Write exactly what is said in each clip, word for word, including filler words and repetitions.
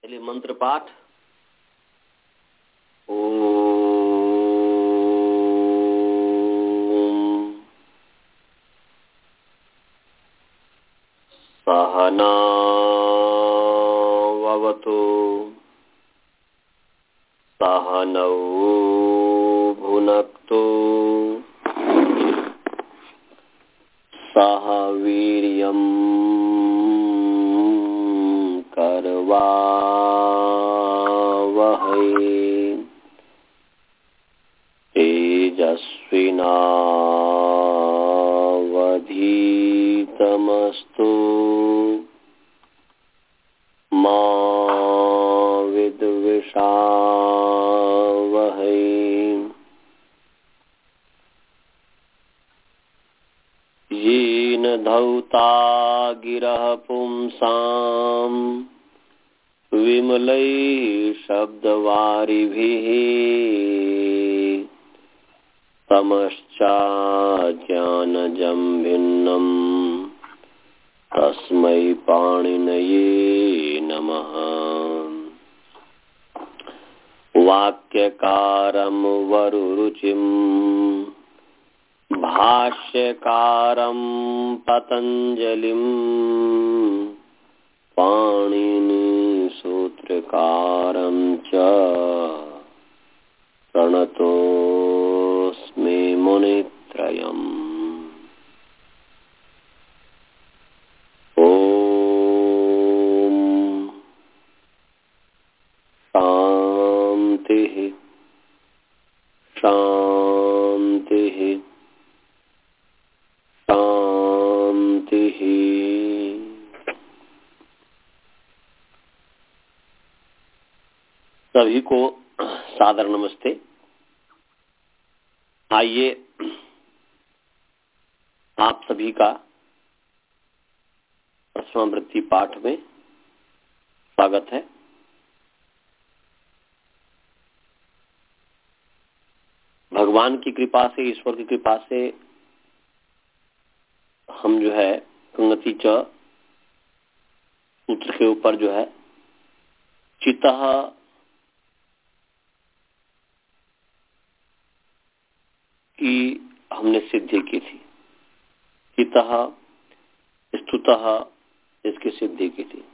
चलिए मंत्र पाठ। ओम सहना ववतु सहनौ भुनक्तु सह वीर्यं करवावहै तेजस्विनावधीतमस्तु मा विद्विषावहै। येन धौता गिरः पुंसां विमलैः शब्दवारिभिः तमश्चाज्ञानजं भिन्नं तस्मै पाणिनये नमः। वाक्यकारं वरुरुचिं भाष्यकारं पतञ्जलिं पाणिनिसूत्रकारं च प्रणतोऽस्मि मुनित्रयम्। ॐ शान्तिः शान्तिः शान्तिः। सभी को सादर नमस्ते। आइए आप सभी का प्रश्नावृत्ति पाठ में स्वागत है। भगवान की कृपा से, ईश्वर की कृपा से हम जो है कंगति च सूत्र के ऊपर जो है चितः की हमने सिद्धि की थी। चितः स्तुतः इसकी सिद्धि की थी।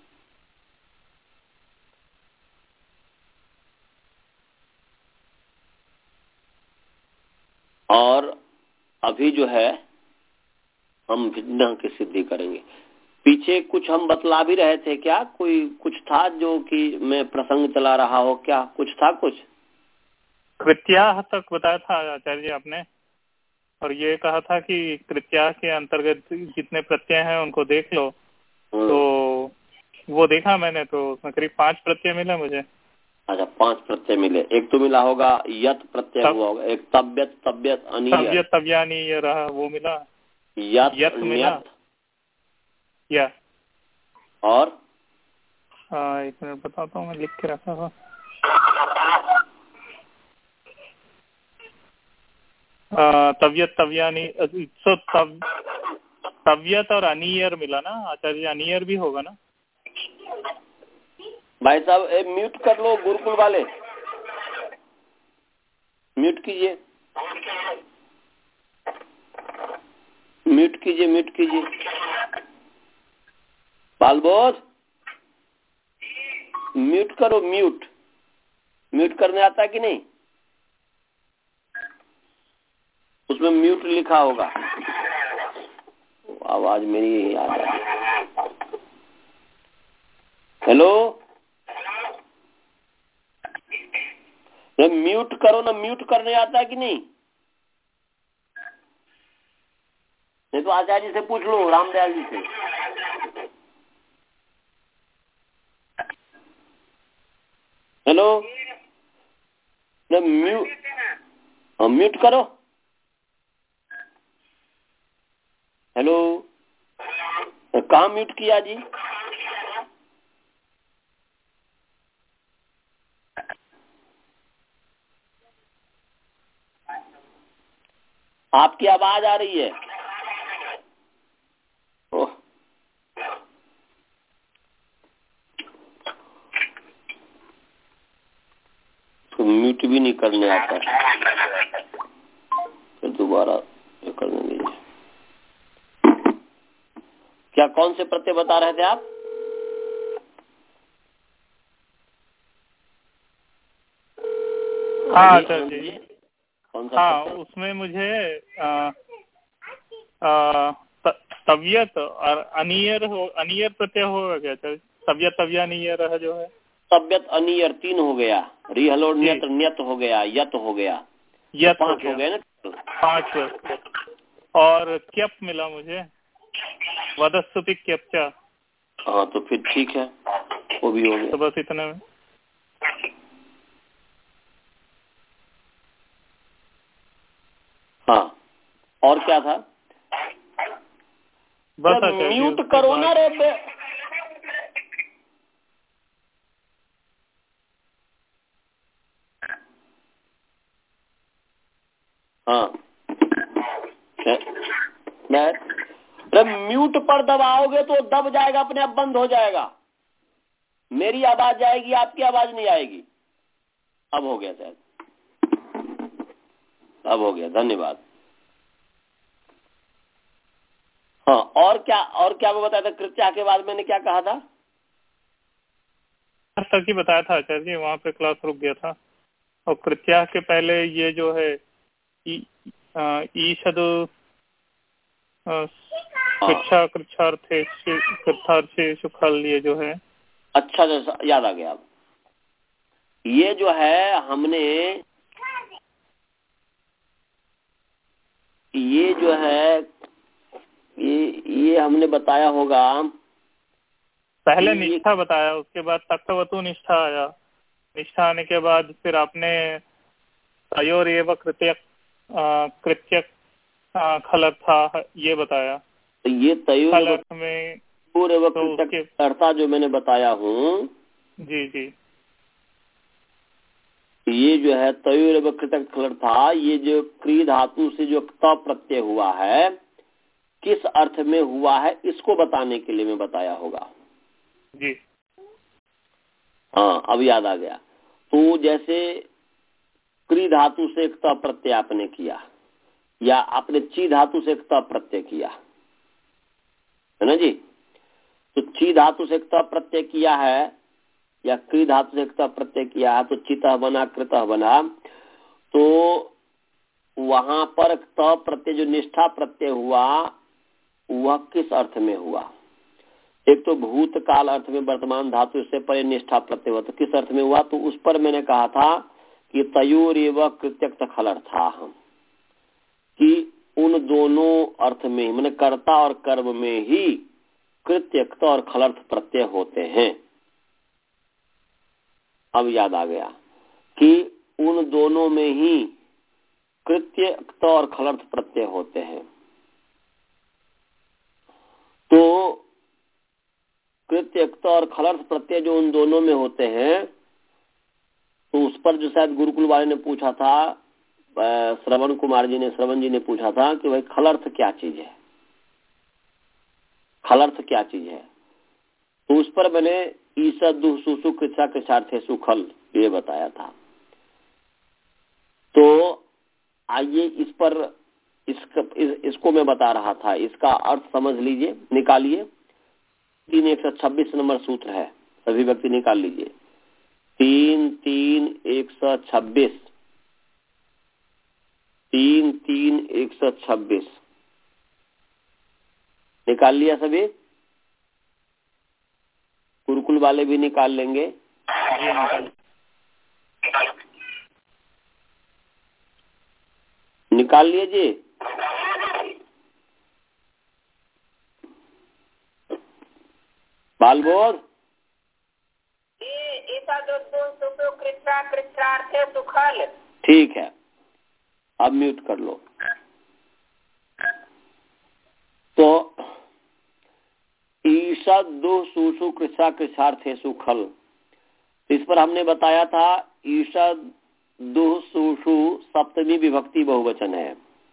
और अभी जो है हम भिन्न की सिद्धि करेंगे। पीछे कुछ हम बतला भी रहे थे क्या? कोई कुछ था जो कि मैं प्रसंग चला रहा हो क्या? कुछ था कुछ कृत्याह तक बताया था आचार्य जी आपने, और ये कहा था कि कृत्याह के अंतर्गत जितने प्रत्यय हैं उनको देख लो। तो वो देखा मैंने, तो करीब पांच प्रत्यय मिले मुझे। अच्छा, पांच प्रत्यय मिले। एक तो मिला होगा यत प्रत्यय हुआ होगा, एक तब्यत तब्यत अनीय तब्यत तब्यानीय रहा वो मिला, यत, यत मिला या और आ, एक मिनट बताता हूँ, मैं लिख के रखा था। तबियत तबियानी सो तब तबियत और अनियर मिला ना आचार्य? अनियर भी होगा ना भाई साहब? ए, म्यूट कर लो गुरुकुल वाले, म्यूट कीजिए, म्यूट कीजिए, म्यूट कीजिए। बालबोध म्यूट करो, म्यूट म्यूट करने आता है कि नहीं? उसमें म्यूट लिखा होगा। आवाज मेरी यही आ रही है। हेलो, म्यूट करो ना, म्यूट करने आता है कि नहीं? नहीं तो आचार्य जी से पूछ लो, रामदयाल जी से। हेलो, म्यूट म्यूट करो। हेलो, कहाँ म्यूट किया जी? आपकी आवाज आ रही है। ओह, म्यूट भी नहीं करने आता, फिर दोबारा करने दीजिए। क्या कौन से प्रत्यय बता रहे थे आप? हाँ सर जी, कौन सा? हाँ उसमें मुझे आ, आ, त, तबियत और अनियर हो, अनियर प्रत्यय होगा क्या सर? तबियत तबिया अनियर जो है, तबियत अनियर तीन हो गया, रिहलो नियत नियत हो गया, यत हो गया, यत तो पांच हो हो गए ना, पांच। और क्यप मिला मुझे, वदस्तुति क्यप्चा। हाँ तो फिर ठीक है, वो भी हो गया। तो बस इतने में। हाँ और क्या था? बस म्यूट करो ना रे बे। हाँ मैं म्यूट पर दबाओगे तो दब जाएगा, अपने आप बंद हो जाएगा, मेरी आवाज आएगी, आपकी आवाज नहीं आएगी। अब हो गया शायद, अब हो गया, धन्यवाद। हाँ और क्या, और क्या वो बताया था? कृत्या के बाद मैंने क्या कहा था? तक ही बताया था आचार्य जी, वहाँ पे क्लास रुक गया था। और कृत्या के पहले ये जो है ईषद कृच्छा कृच्छार्थे कृच्छार्थे सुखल, ये जो है। अच्छा याद आ गया। अब ये जो है हमने, ये जो है ये ये हमने बताया होगा, पहले निष्ठा बताया, उसके बाद तत्वतु निष्ठा आया, निष्ठा आने के बाद फिर आपने तयोर एवं कृत्य कृत्य खलत था ये बताया। तो ये तयोर में तो कृत्य जो मैंने बताया हूँ, जी जी, ये जो है तयोर एवं कृत्य खलत था, ये जो क्री धातु से जो त प्रत्यय हुआ है किस अर्थ में हुआ है, इसको बताने के लिए मैं बताया होगा जी। हाँ अब याद आ गया। तो जैसे क्री धातु से एक त प्रत्यय आपने किया, या आपने ची धातु से एक त प्रत्यय किया है ना जी, तो ची धातु से एक त प्रत्यय किया है या क्री धातु से एक त प्रत्यय किया है, तो चितः बना कृतः बना। तो वहां पर त प्रत्यय जो निष्ठा प्रत्यय हुआ वह किस अर्थ में हुआ? एक तो भूतकाल अर्थ में वर्तमान धातु से परे निष्ठा प्रत्यय हुआ, तो किस अर्थ में हुआ? तो उस पर मैंने कहा था कि तयोर एवं कृत्यक्त खल अर्था, हम कि उन दोनों अर्थ में, मैंने कर्ता और कर्म में ही कृत्यक्त और खलर्थ प्रत्यय होते हैं। अब याद आ गया कि उन दोनों में ही कृत्यक्त और खलर्थ प्रत्यय होते हैं। तो कृत्यक्त और खलर्थ प्रत्यय जो उन दोनों में होते हैं, तो उस पर जो शायद गुरुकुल वाले ने पूछा था, श्रवण कुमार जी ने, श्रवण जी ने पूछा था कि भाई खलर्थ क्या चीज है, खलर्थ क्या चीज है? तो उस पर मैंने ईसा दुह सुसु कृच्छा कृच्छार्थे सुखल ये बताया था। तो आइए इस पर इसका, इस, इसको मैं बता रहा था, इसका अर्थ समझ लीजिए, निकालिए। तीन एक सौ छब्बीस नंबर सूत्र है, सभी व्यक्ति निकाल लीजिए। तीन तीन एक सौ छब्बीस, तीन तीन एक सौ छब्बीस निकाल लिया सभी? गुरुकुल वाले भी निकाल लेंगे। निकाल लिए जी? बालबोध ठीक है, अब म्यूट कर लो। तो ईशद दुह सुसु कृषा कृषार्थे सुखल, इस पर हमने बताया था ईशद दुह सुसु सप्तमी विभक्ति बहुवचन है।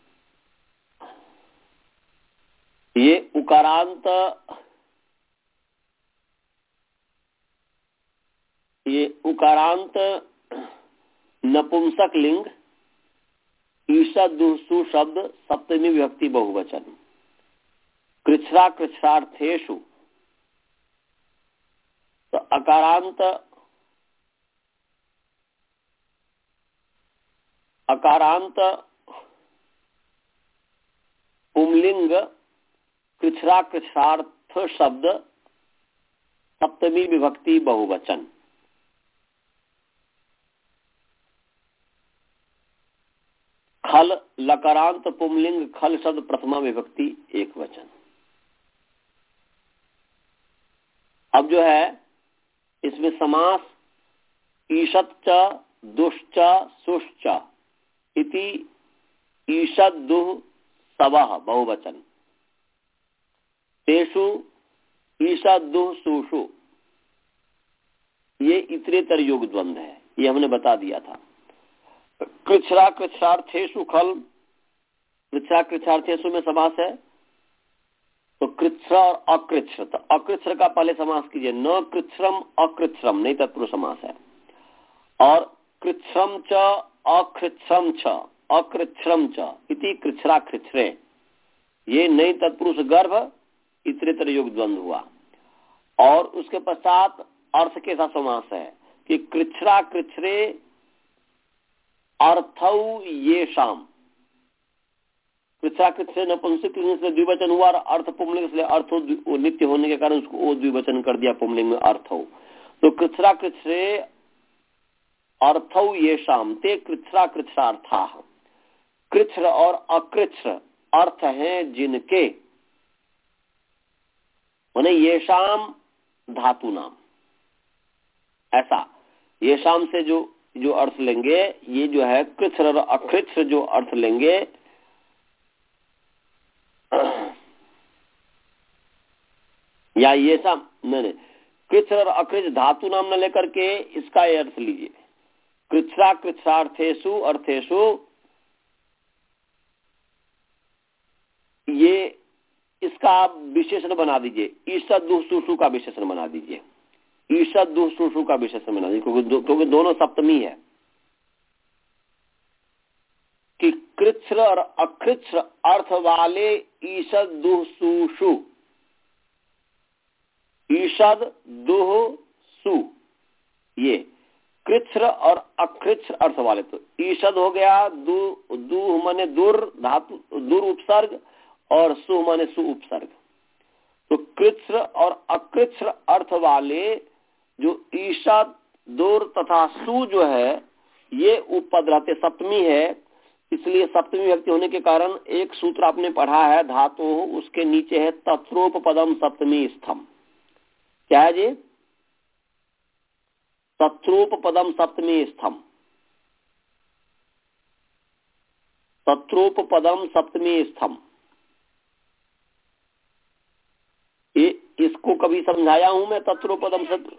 ये उकारांत, ये उकारांत नपुंसक लिंग, ईषद दुसु शब्द सप्तमी विभक्ति बहुवचन, कृच्छ्रा कृच्छ्रार्थेषु, तो अकारांत अकारांत पुंलिंग कृच्छ्रा कृच्छ्रार्थ शब्द सप्तमी विभक्ति बहुवचन, खल लकारांत पुंलिंग खल शब्द प्रथमा विभक्ति एक वचन। अब जो है इसमें समास ईषत् च दुश्च सुश्च इति ईषद दुह सवः बहुवचन, तेषु ईषद दुह सुषु, ये इतरेतर योग द्वंद्व है, ये हमने बता दिया था। कृच्छ्रा कृच्छ्रार्थेषु खल, कृच्छ्रा कृच्छ्रार्थेषु में समास है तो कृच्छ्र और अकृच्छ्र, तो अकृच्छ्र का पहले समास कीजिए, न कृच्छ्रम अकृच्छ्रम, नहीं तत्पुरुष समास है। और कृच्छ्रम च अकृच्छ्रम च अकृच्छ्रम च इति कृच्छ्रा कृच्छ्रे, ये नई तत्पुरुष गर्भ इतरेतर योग द्वंद्व हुआ। और उसके पश्चात अर्थ के साथ समास है कि कृच्छ्रा कृच्छ्रे अर्थौ ये शाम, कृच्छ्रा कृच्छ्रे नपुंसक लिंग से द्विवचन हुआ और अर्थ पुंलिंग से अर्थ नित्य होने के कारण उसको वो द्विवचन कर दिया पुंलिंग में अर्थ हो। तो कृच्छ्रा कृच्छ्रे अर्थौ ये शाम ते कृच्छ्रा कृच्छ्रार्था, कृच्छ्र और अकृच्छ्र अर्थ हैं जिनके, माने ये शाम धातु नाम, ऐसा ये शाम से जो जो अर्थ लेंगे, ये जो है कृच्छ्र और अकृच्छ्र जो अर्थ लेंगे, या ये शाम नहीं, कृच्छ्र और अकृच्छ्र धातु नाम न लेकर के इसका ये अर्थ लीजिए, कृच्छ्रा कृच्छ्रार्थेषु अर्थेषु, ये इसका आप विशेषण बना दीजिए, ईषद दुह सुषु का विशेषण बना दीजिए, ईषद दुह सुषु का विशेषण बना दीजिए, क्योंकि दो, क्योंकि दोनों सप्तमी है कि कृच्छ्र और अकृच्छ्र अर्थ वाले ईषद दुह सुषु, ईषद दुह सु, ये कृच्छ्र और अकृच्छ्र अर्थ वाले, तो ईषद हो गया दु दुह माने दूर धातु दूर उपसर्ग और सु माने सु उपसर्ग, तो कृच्छ्र और अकृच्छ्र अर्थ वाले जो ईषद दूर तथा सु जो है ये उपपद रहते, सप्तमी है, इसलिए सप्तमी व्यक्ति होने के कारण एक सूत्र आपने पढ़ा है धातु, उसके नीचे है तत्रोपपदम सप्तमी स्थम, क्या है जी? तत्रोपपदम सप्तमी स्थम, तत्रोपपदम सप्तमी स्थम, ये इसको कभी समझाया हूं मैं, तत्रोपदम सप्त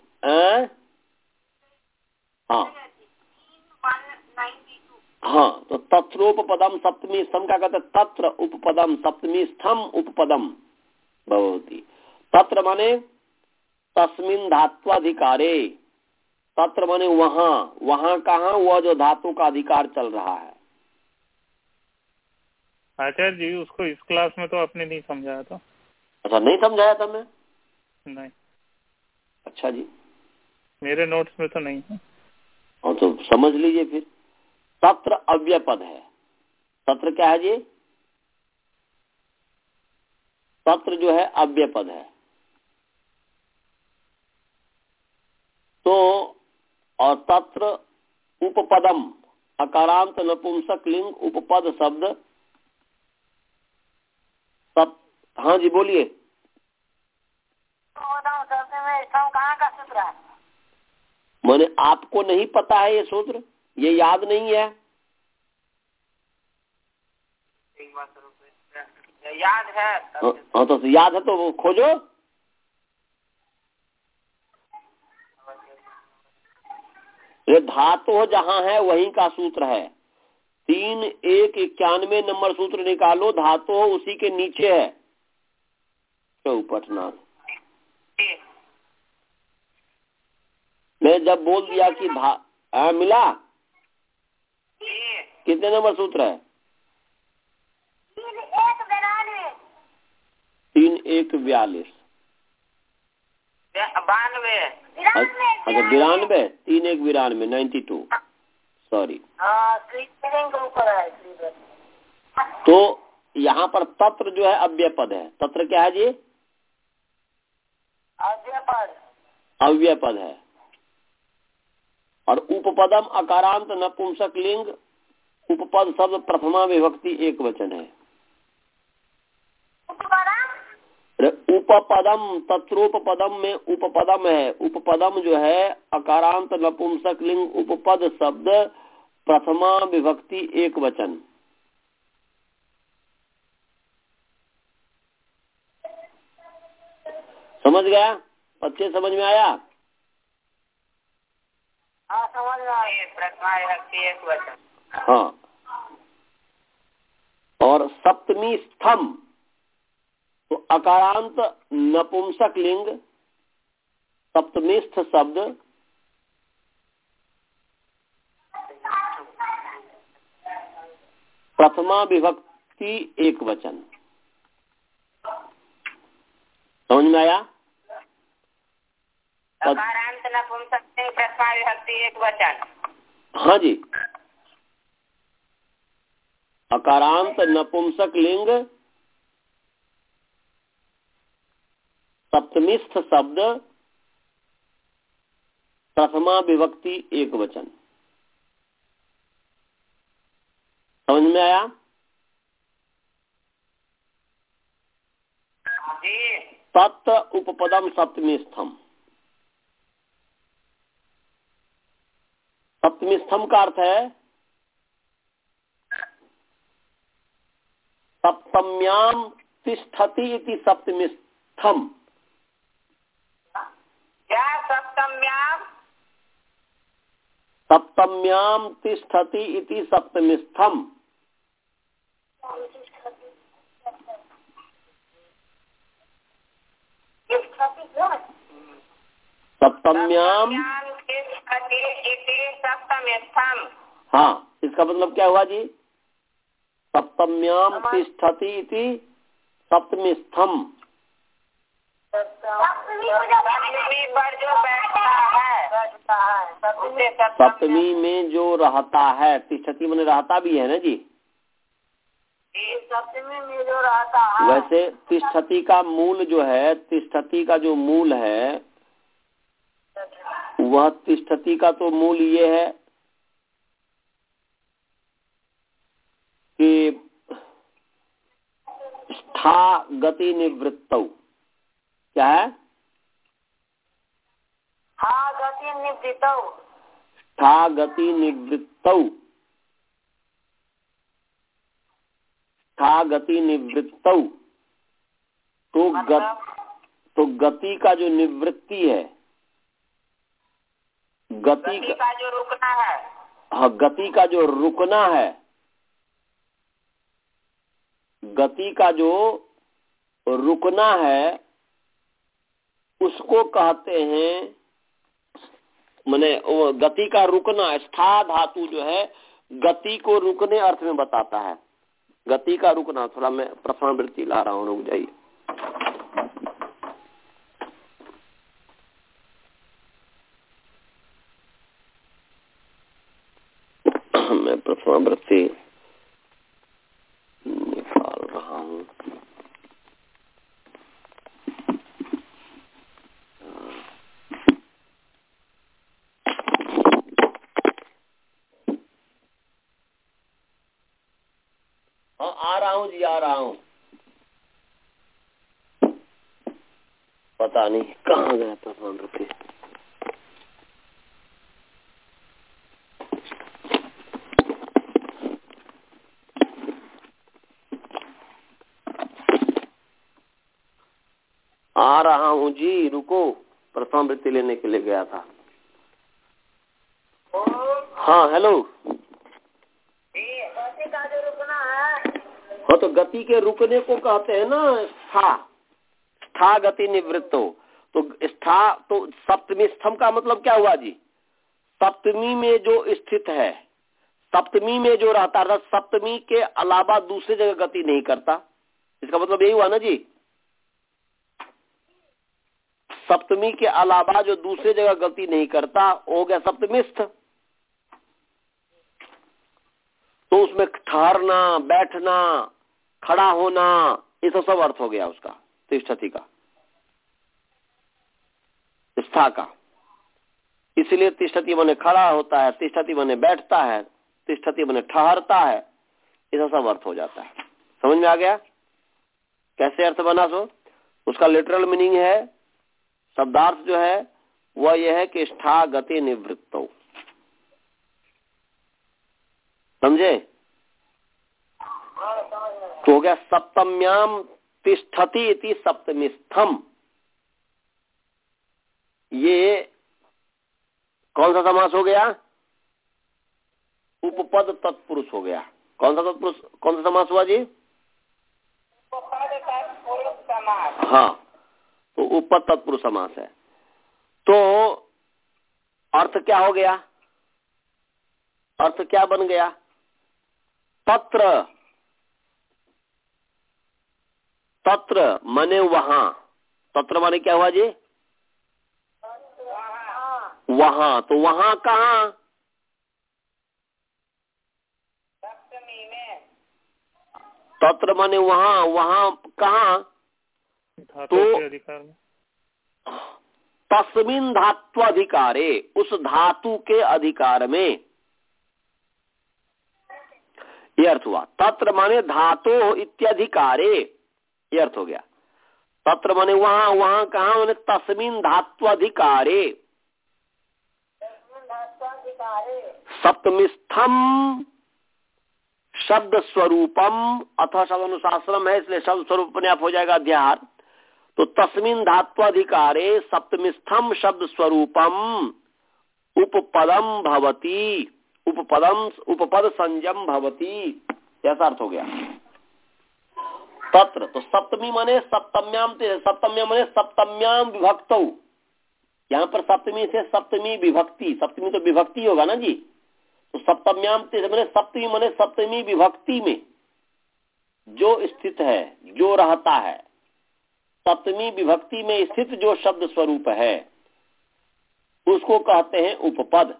हाँ हाँ, तो तत्रोपपदम सप्तमी स्थम का कहते तत्र उपपदम सप्तमी स्थम उपपदम भवति। तत्र माने तस्मिन धात्वाधिकारे, तत्र माने वहां, वहां कहाँ, वह जो धातु का अधिकार चल रहा है। आचार्य जी उसको इस क्लास में तो आपने नहीं समझाया था। अच्छा, नहीं समझाया था मैं? नहीं। अच्छा जी, मेरे नोट्स में तो नहीं है। और तो समझ लीजिए फिर। तत्र अव्यय पद है, तत्र क्या है जी? तत्र जो है अव्यय पद है, तो और तत्र उपपदम अकारांत नपुंसक लिंग उपपद शब्द सब। हाँ जी बोलिए। कहाँ का सूत्र है? मैंने आपको नहीं पता है ये सूत्र, ये याद नहीं है? याद है। हाँ तो याद है तो वो खोजो। ये धातु जहाँ है वहीं का सूत्र है, तीन एक इक्यानवे नंबर सूत्र निकालो, धातु उसी के नीचे है। चौपटनाथ मैं जब बोल दिया कि धा आ, मिला कितने नंबर सूत्र है? तीन एक बिरानवे तीन एक बयालीस बानवे अच्छा बिरानवे तीन एक बिरानवे नाइन्टी टू सॉरी। तो यहाँ पर तत्र जो है अव्यय पद है। तत्र क्या है जी? अव्यय पद अव्यय पद है। और उपपदम अकारांत नपुंसक लिंग उपपद शब्द प्रथमा विभक्ति एक वचन है। उपपदम तत्रोपपदम में उपपदम है। उपपदम जो है अकारांत नपुंसक लिंग उपपद शब्द प्रथमा विभक्ति एक वचन। समझ गया? बच्चे समझ में आया? हाँ समझ में आया। प्रथमा विभक्ति एक वचन। हाँ। और सप्तमी स्थम तो अकारांत नपुंसक लिंग सप्तमीस्थ शब्द प्रथमा विभक्ति एक वचन। समझ में आया? अकारांत नपुंसक लिंग प्रथमा विभक्ति एक वचन। हाँ जी। अकारांत नपुंसक लिंग सप्तमिस्थ शब्द प्रथमा विभक्ति एक वचन। समझ में आया? जी। तत् उपपदम सप्तमी स्थम। सप्तमी स्थम का अर्थ है सप्तम्याम तिष्ठति इति सप्तमी स्थम। क्या सप्तम्याम? सप्तम्याम तिष्ठति इति सप्तमी स्थम। सप्तम्याम सप्तम। हाँ, इसका मतलब क्या हुआ जी? सप्तम्याम तिष्ठति इति सप्तमी स्थम। सप्तमी पर जो बैठता है सप्तमी में जो रहता है। तिष्ठति मैंने रहता भी है ना जी? सप्तमी में जो रहता है। वैसे तिष्ठति का मूल जो है तिष्ठति का जो मूल है वह तिष्ठति का तो मूल ये है कि स्था गति निवृत्तौ। क्या है? हाँ गति निवृत्तौ। स्था गति निवृत्तौ। स्था गति निवृत्तौ तो गत तो गति का जो निवृत्ति है गति, गति का जो रुकना है। हाँ गति का जो रुकना है गति का जो रुकना है उसको कहते हैं माने गति का रुकना। स्था धातु जो है गति को रुकने अर्थ में बताता है। गति का रुकना। थोड़ा मैं प्रथमा वृत्ति ला रहा हूँ, रुक जाइए। मैं प्रथमा वृत्ति निकाल रहा हूँ। हाँ आ रहा हूँ जी, आ रहा हूँ। पता नहीं कहाँ गया प्रथमा वृत्ति। आ रहा हूँ जी, रुको। प्रथमा वृत्ति लेने के लिए गया था। हाँ हेलो। गति का जो रुकना है। हाँ तो गति के रुकने को कहते हैं ना स्था। स्था गति निवृत्तो। तो स्था तो सप्तमी स्थम का मतलब क्या हुआ जी? सप्तमी में जो स्थित है सप्तमी में जो रहता था सप्तमी के अलावा दूसरी जगह गति नहीं करता, इसका मतलब यही हुआ ना जी, सप्तमी के अलावा जो दूसरी जगह गति नहीं करता हो गया सप्तमिस्थ। तो उसमें ठहरना, बैठना, खड़ा होना, ये तो सब अर्थ हो गया उसका, तिष्ठति का, स्था का। इसलिए तिष्ठति बने खड़ा होता है, तिष्ठति बने बैठता है, तिष्ठति बने ठहरता है, ये सब अर्थ हो जाता है। समझ में आ गया कैसे अर्थ बना? सो उसका लिटरल मीनिंग है, शब्दार्थ जो है वह यह है कि स्था गति निवृत्तो, समझे? तो हो गया सप्तम्याम तिष्ठति इति सप्तमीस्थम। ये कौन सा समास हो गया? उपपद तत्पुरुष हो गया। कौन सा तत्पुरुष, कौन सा समास हुआ जी? उपपद तत्पुरुष समास। हाँ, तो उपपद तत्पुरुष समास है। तो अर्थ क्या हो गया? अर्थ क्या बन गया? तत्र, तत्र माने वहां, तत्र माने क्या हुआ जी? वहां। तो वहां कहाँ? सप्तमी में। तत्र माने वहां, वहां कहाँ? धातु तो के अधिकार में। तस्मिन धात्वाधिकारे, उस धातु के अधिकार में, यह अर्थ हुआ। तत्र माने धातु इत्याधिकारे, यह अर्थ हो गया। तत्र माने वहां, वहां कहाँ? माने तस्मिन धात्वाधिकारे, सप्तमीस्थम शब्द स्वरूपम अथवा शब्द अनुशासनम है, इसलिए शब्द स्वरूप अपने आप हो जाएगा अध्याहार। तो तस्मिन धात्वाधिकारे सप्तमीस्थम शब्द स्वरूपम उपपदम भवति, उपपदम उपपद संजम भवति, ऐसा अर्थ हो गया। तत्र तो सप्तमी माने सप्तम्याम, सप्तम्याम माने सप्तम्याम विभक्तौ। यहाँ पर सप्तमी से सप्तमी विभक्ति, सप्तमी तो विभक्ति होगा ना जी, तो सप्तम्याम माने सप्तमी माने सप्तमी विभक्ति में जो स्थित है, जो रहता है, सप्तमी विभक्ति में स्थित जो शब्द स्वरूप है उसको कहते हैं उपपद।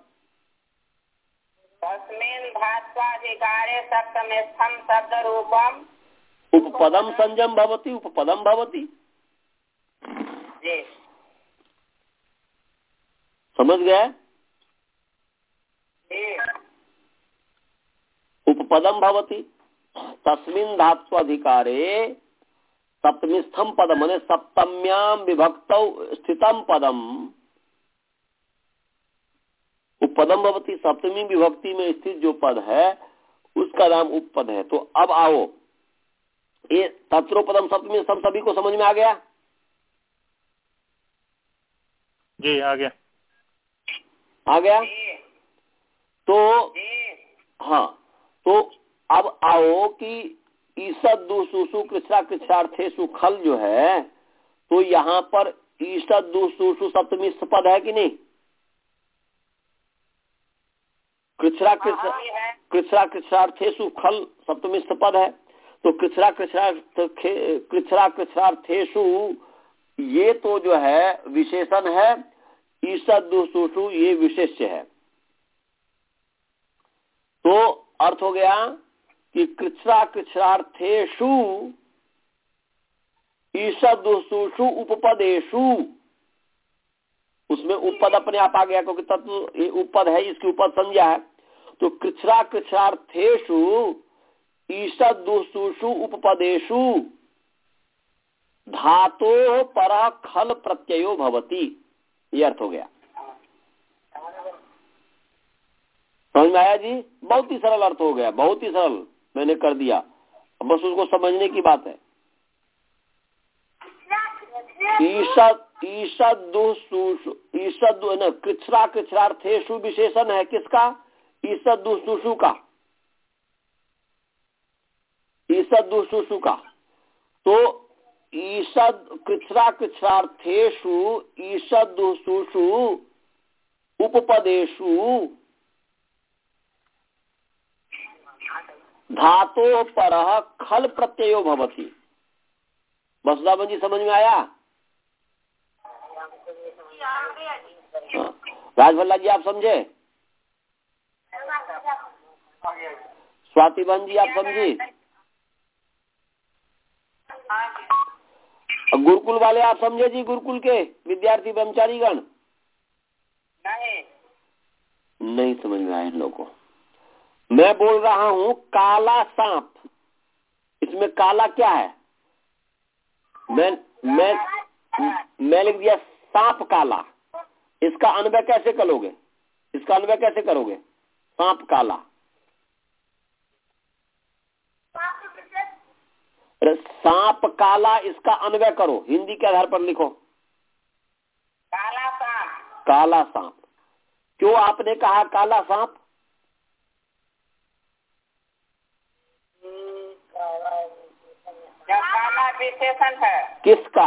तस्मिन् धात्वाधिकारे सप्तमीस्थम शब्द रूपम उपपदम संजम भवति, उपपदम भवति। जी समझ गए? जी। उपपदम भवति। तस्मिन् धात्वाधिकारे सप्तमीस्थम पदम माने सप्तम्याम विभक्तौ स्थितम पदम उपपदम भवति। सप्तमी विभक्ति में स्थित जो पद है उसका नाम उपपद है। तो अब आओ, ये तत्रोपदम सप्तमी सब सभी को समझ में आ गया? जी आ गया, आ गया। तो हाँ, तो अब आओ कि ईसद दु सुसु कृष्णा कृष्णार्थेषु खल जो है, तो यहाँ पर ईसद दु सुसु सप्तमी पद है कि नहीं? कृष्णा कृष्णा कृष्णा कृष्णार्थेषु खल सप्तमी पद है। तो कृष्णा कृष्णा कृष्णा कृष्णार्थेषु ये तो जो है विशेषण है, ईसद दु सुसु ये विशेष्य है। तो अर्थ हो गया कि कृच्छ्रा कृच्छ्रार्थेषु ईशदुषु उपपदेषु, उसमें उपपद अपने आप आ गया क्योंकि तत्व ये उपपद है, इसकी उपपद संज्ञा है। तो कृच्छ्रा कृच्छ्रार्थेषु ईशदुषु उपपदेषु धातो पर खल प्रत्ययो भवति, ये अर्थ हो गया। समझ में आया जी? बहुत ही सरल अर्थ हो गया, बहुत ही सरल मैंने कर दिया, बस उसको समझने की बात है। ईशद ईशदुषु ईशद न कृच्छ्रा कृच्छ्रार्थेषु विशेषण है किसका? ईशदुषु का, ईशदुषु का। तो ईशद कृच्छ्रा कृच्छ्रार्थेषु ईशदुषु उपपदेषु धातो परः खल प्रत्ययो भवति। वसुधावन जी समझ में आया? हाँ। राजभल्ला जी आप समझे? स्वातिबन जी आप समझी? गुरुकुल वाले आप समझे जी? गुरुकुल के विद्यार्थी ब्रह्मचारी गण नहीं नहीं समझ में आया इन लोगों को। मैं बोल रहा हूँ काला सांप, इसमें काला क्या है? मैं मैं मैं लिख दिया सांप काला। इसका अन्वय कैसे करोगे? इसका अन्वय कैसे करोगे? सांप काला। अरे सांप काला, इसका अन्वय करो, हिंदी के आधार पर लिखो। काला सांप। काला सांप। क्यों आपने कहा काला सांप? जब काला विशेषण है। किसका?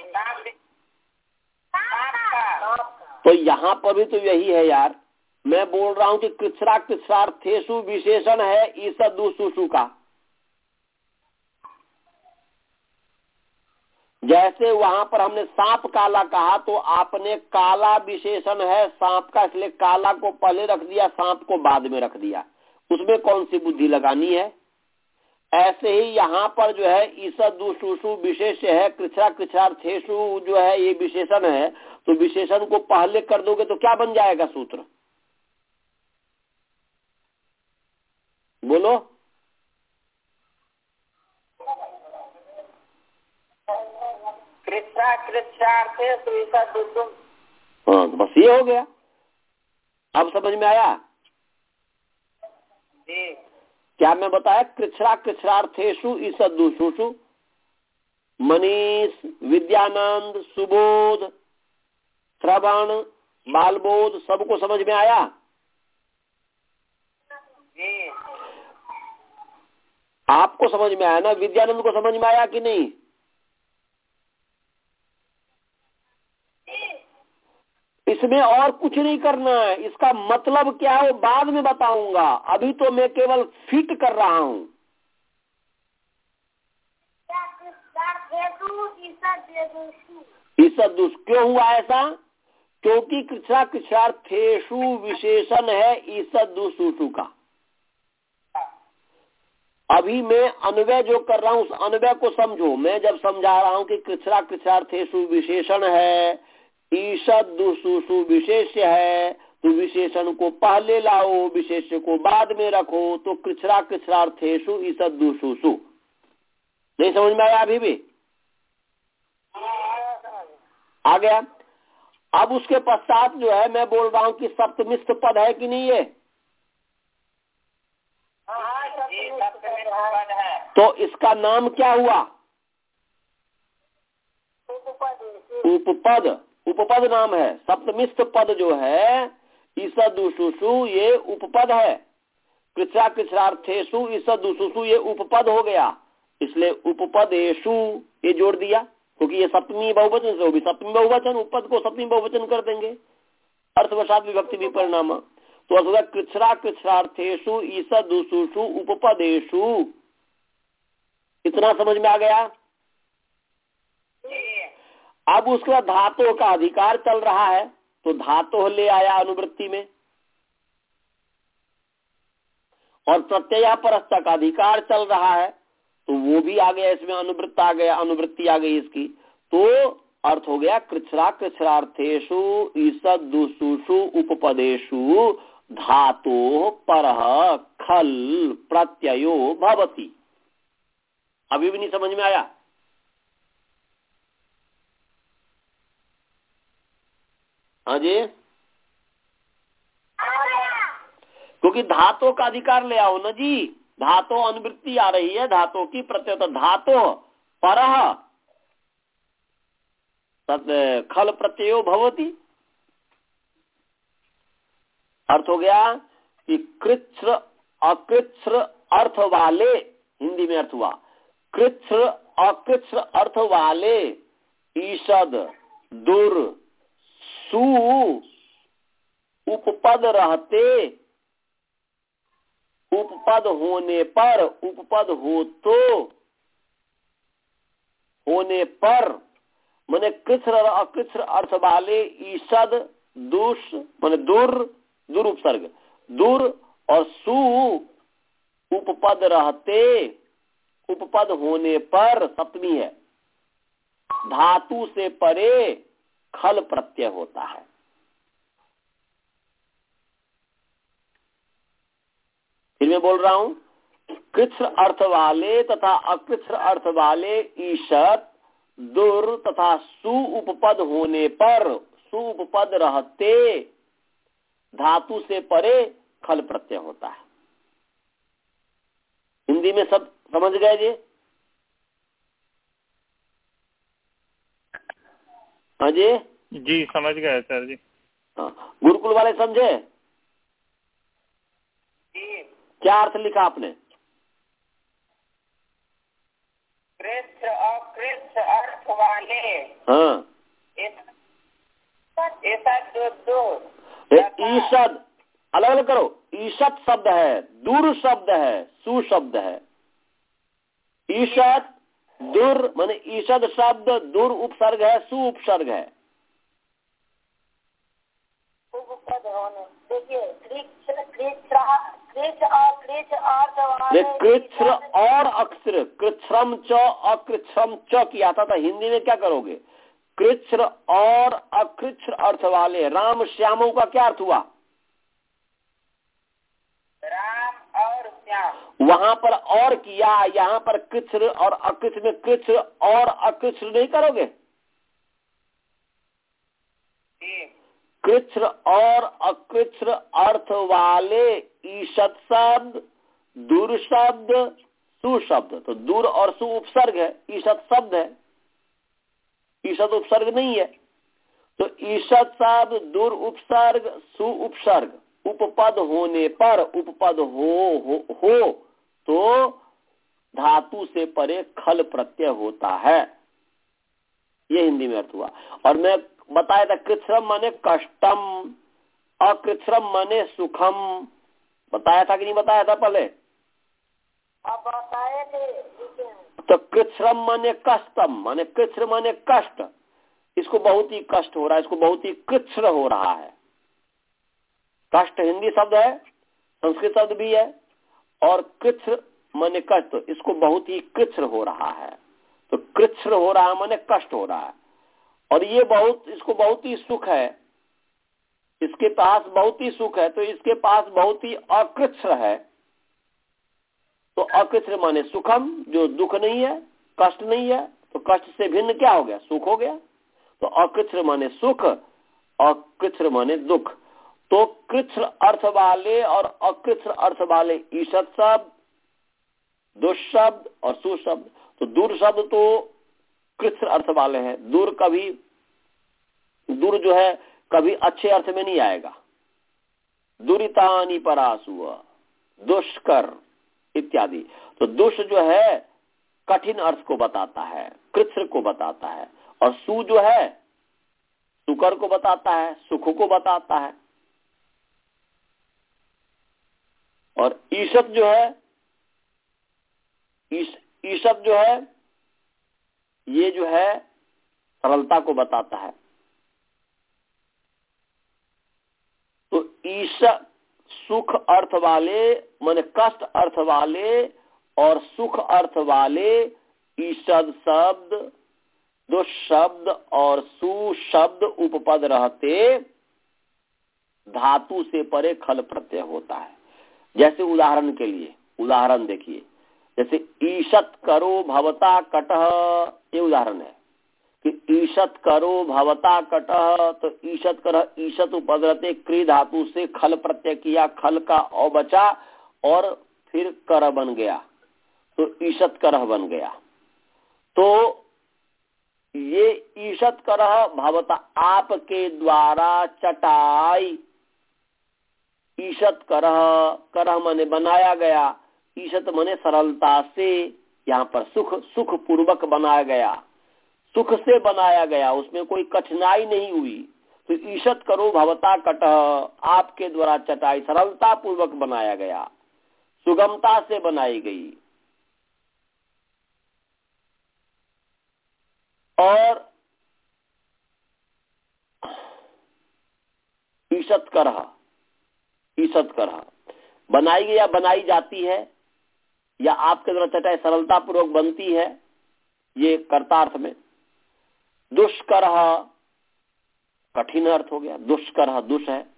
सांप का। तो यहाँ पर भी तो यही है यार। मैं बोल रहा हूँ कि कृच्छ्रा कृच्छ्रार्थेषु विशेषण है ईसदुसुषु का। जैसे वहां पर हमने सांप काला कहा तो आपने काला विशेषण है सांप का, इसलिए काला को पहले रख दिया, सांप को बाद में रख दिया। उसमें कौन सी बुद्धि लगानी है? ऐसे ही यहाँ पर जो है ईसदुसुषु विशेष है, कृच्छ्रा कृच्छ्रार्थेषु जो है ये विशेषण है, तो विशेषण को पहले कर दोगे तो क्या बन जाएगा सूत्र? बोलो। कृच्छ्रा कृच्छ्रार्थेषु ईसदुसु। हाँ, बस ये हो गया। अब समझ में आया? जी। क्या मैं बताया? कृच्छ्रा कृच्छ्रार्थेषु ईसदुसुषु। मनीष, विद्यानंद, सुबोध, श्रवण, बालबोध सबको समझ में आया? जी। आपको समझ में आया ना? विद्यानंद को समझ में आया कि नहीं? इसमें और कुछ नहीं करना है। इसका मतलब क्या है वो बाद में बताऊंगा, अभी तो मैं केवल फिट कर रहा हूं। ईसदुस क्यों हुआ ऐसा? क्योंकि कृच्छ्रा कृच्छ्रार्थेषु विशेषण है ईसदुसुषु का। अभी मैं अन्वय जो कर रहा हूं उस अन्वय को समझो। मैं जब समझा रहा हूं कि कृच्छ्रा कृच्छ्रार्थेषु विशेषण है, ईसदुसुषु विशेष्य है, तो विशेषण को पहले लाओ, विशेष्य को बाद में रखो, तो कृच्छ्रा कृच्छ्रार्थेषु ईसदुसुषु। नहीं समझ में आया अभी भी? आ गया। अब उसके पश्चात जो है मैं बोल रहा हूं कि सप्तमिस्थ पद है कि नहीं? ये तो इसका नाम क्या हुआ? उपपद। उपपद नाम है। सप्तमिस्थ पद जो है ईसदुसुषु ये उपपद है। कृच्छ्रा कृच्छ्रार्थेषु ईसदुसुषु ये उपपद हो गया, इसलिए उपपदेषु ये जोड़ दिया, क्योंकि ये सप्तमी बहुवचन से होगी। सप्तमी बहुवचन, उपपद को सप्तमी बहुवचन कर देंगे, अर्थवशात विभक्ति विपरिणाम। तो अथवा कृच्छ्रा कृच्छ्रार्थेषु ईसदुसुषु उपपदेषु। इतना समझ में आ गया? अब उसके बाद धातु का अधिकार चल रहा है, तो धातु ले आया अनुवृत्ति में, और प्रत्यय परस्थ का अधिकार चल रहा है, तो वो भी आ गया, इसमें अनुवृत्त आ गया, अनुवृत्ति आ गई इसकी। तो अर्थ हो गया कृच्छ्रा कृच्छ्रार्थेषु ईसदुसुषु उपपदेषु धातो परः खल प्रत्ययो भवति। अभी भी नहीं समझ में आया? हाँ जी, क्योंकि धातु का अधिकार ले आओ ना जी। धातु अनुवृत्ति आ रही है, धातु की प्रत्यय, तो धातु परः तद खल प्रत्ययो भवति। अर्थ हो गया कि कृच्छ्र अकृच्छ्र अर्थ वाले, हिंदी में अर्थ हुआ कृच्छ्र अकृच्छ्र अर्थ वाले ईषद दुर सु उपपद रहते उपपद होने पर, उपपद हो तो, होने पर माने कृच्र और अकृच्र अर्थ वाले ईषद, दुष माने दूर, दूर उपसर्ग, दूर और सु उपपद रहते, उपपद होने पर सप्तमी है, धातु से परे खल प्रत्यय होता है। फिर मैं बोल रहा हूं, कृच्र अर्थ वाले तथा अकृच्र अर्थ वाले ईषद, दुर तथा सु उपपद होने पर, सु उपपद रहते धातु से परे खल प्रत्यय होता है। हिंदी में सब समझ गए जी? हाँ जी जी समझ गए सर जी। हाँ, गुरुकुल वाले समझे? क्या अर्थ लिखा आपने? कृच्र अकृच्र अर्थ वाले, हाँ, ईषद अलग अलग करो। ईषद शब्द है, दूर शब्द है, सु शब्द है। ईषद दूर माने ईषद शब्द दूर उपसर्ग है, सु उपसर्ग है। देखिए कृच्र कृच्र और अक्षर, कृच्छ्रम च अकृच्छ्रम च किया था, तो हिंदी में क्या करोगे? कृच्र और अकृच्र अर्थ वाले राम श्यामों का क्या अर्थ हुआ? राम और श्याम। वहां पर और किया, यहाँ पर कृच्र और अकृच्र में कृच्र और अकृच्र नहीं करोगे? कृच्र और अकृच्र अर्थ वाले ईषद शब्द, दूर शब्द, सु शब्द। तो दूर और सु उपसर्ग है, ईषद शब्द है, ईषद उपसर्ग नहीं है। तो ईषद शब्द दूर उपसर्ग, सु उपसर्ग, उपपद होने पर, उपपद हो हो, हो तो धातु से परे खल प्रत्यय होता है। ये हिंदी में अर्थ हुआ। और मैं बताया था कृच्छ्रम माने कष्टम, अकृच्छ्रम माने सुखम। बताया था कि नहीं बताया था पहले? आप बताए थे। तो कृच्छ्रम माने कष्टम, माने कृच्र माने कष्ट। इसको बहुत ही कष्ट हो रहा है, इसको बहुत ही कृच्र हो रहा है। कष्ट हिंदी शब्द है, संस्कृत शब्द भी है। और कृच्र माने कष्ट, इसको बहुत ही कृच्र हो रहा है। तो कृच्र हो रहा है माने कष्ट हो रहा है। और ये बहुत, इसको बहुत ही सुख है, इसके पास बहुत ही सुख है, तो इसके पास बहुत ही अकृच्र है। तो अकृच्र माने सुखम, जो दुख नहीं है, कष्ट नहीं है। तो कष्ट से भिन्न क्या हो गया? सुख हो गया। तो अकृच्र माने सुख, अकृच्र माने दुख। तो कृच्र अर्थ वाले और अकृच्र अर्थ वाले ईषद शब्द, दुष्शब्द और सुशब्द। तो दूर शब्द तो कृच्र अर्थ वाले हैं। दूर कभी, दूर जो है कभी अच्छे अर्थ में नहीं आएगा। दुरितानि परासुव, दुष्कर इत्यादि। तो दुष जो है कठिन अर्थ को बताता है, कृच्र को बताता है। और सु जो है सुकर को बताता है, सुख को बताता है। और ईषद जो है, ईषद जो है ये जो है सरलता को बताता है। तो ईषद सुख अर्थ वाले माने कष्ट अर्थ वाले और सुख अर्थ वाले ईषद शब्द, दुष्शब्द और सुशब्द उपपद रहते धातु से परे खल प्रत्यय होता है। जैसे उदाहरण के लिए, उदाहरण देखिए, जैसे ईषत करो भवता कटह, ये उदाहरण है कि ईषत करो भवता कटह। तो ईषत कर, ईषत उपपद रहते क्री धातु से खल प्रत्यय किया, खल का औ बचा और फिर कर बन गया, तो ईषत करह बन गया। तो ये ईषत करह भवता, आपके द्वारा चटाई। ईषत करह, करह माने बनाया गया, ईषत माने सरलता से, यहाँ पर सुख, सुख पूर्वक बनाया गया, सुख से बनाया गया, उसमें कोई कठिनाई नहीं हुई। तो ईषत करो भवता कटह, आपके द्वारा चटाई सरलता पूर्वक बनाया गया। सुगमता से बनाई गई। और ईशत करह, ईशत करह बनाई गई या बनाई जाती है या आपके द्वारा चटाई सरलता पूर्वक बनती है, ये कर्तार्थ में। दुष्करह कठिन अर्थ हो गया, दुष्करह दुष है।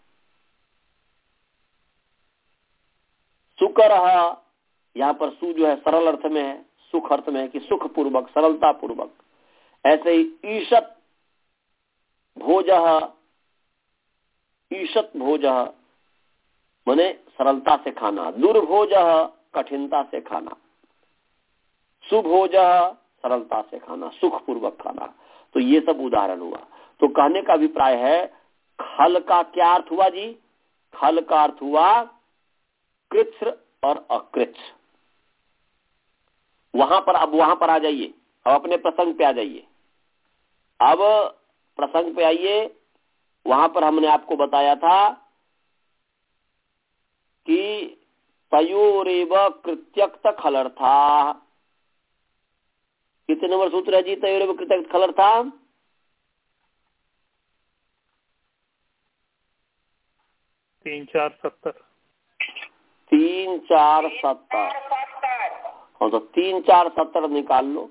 सुकरह यहाँ पर सु जो है सरल अर्थ में है, सुख अर्थ में है कि सुख पूर्वक, सरलता पूर्वक। ऐसे ही ईशत भोजः, ईशत भोजः माने सरलता से खाना, दुर्भोजः कठिनता से खाना, सुभोजः सरलता से खाना, सुख पूर्वक खाना। तो ये सब उदाहरण हुआ। तो कहने का अभिप्राय है खल का क्या अर्थ हुआ जी? खल का अर्थ हुआ कृच्छ और अकृच्छ। वहां पर अब वहां पर आ जाइए, अब अपने प्रसंग पे आ जाइए। अब प्रसंग पे आइए। वहां पर हमने आपको बताया था कि तयोरेव कृत्यक्त खलर्था। कितने नंबर सूत्र है जी तयोरेव कृत्यक्त खलर्था? तीन चार सत्तर। तीन चार सत्तर। हाँ तो तीन चार सत्तर निकाल लो।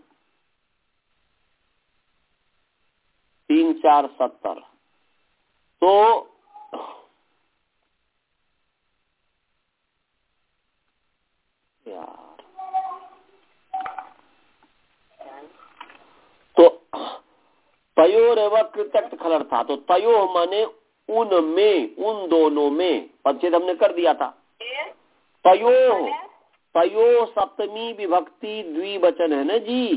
तीन चार सत्तर। तो यार तो तयोरेव कृत्यक्त खलर्था, तो तयो माने उनमें, उन दोनों में, परिच्छेद हमने कर दिया था। तयो, तयो सप्तमी विभक्ति द्विवचन है ना जी।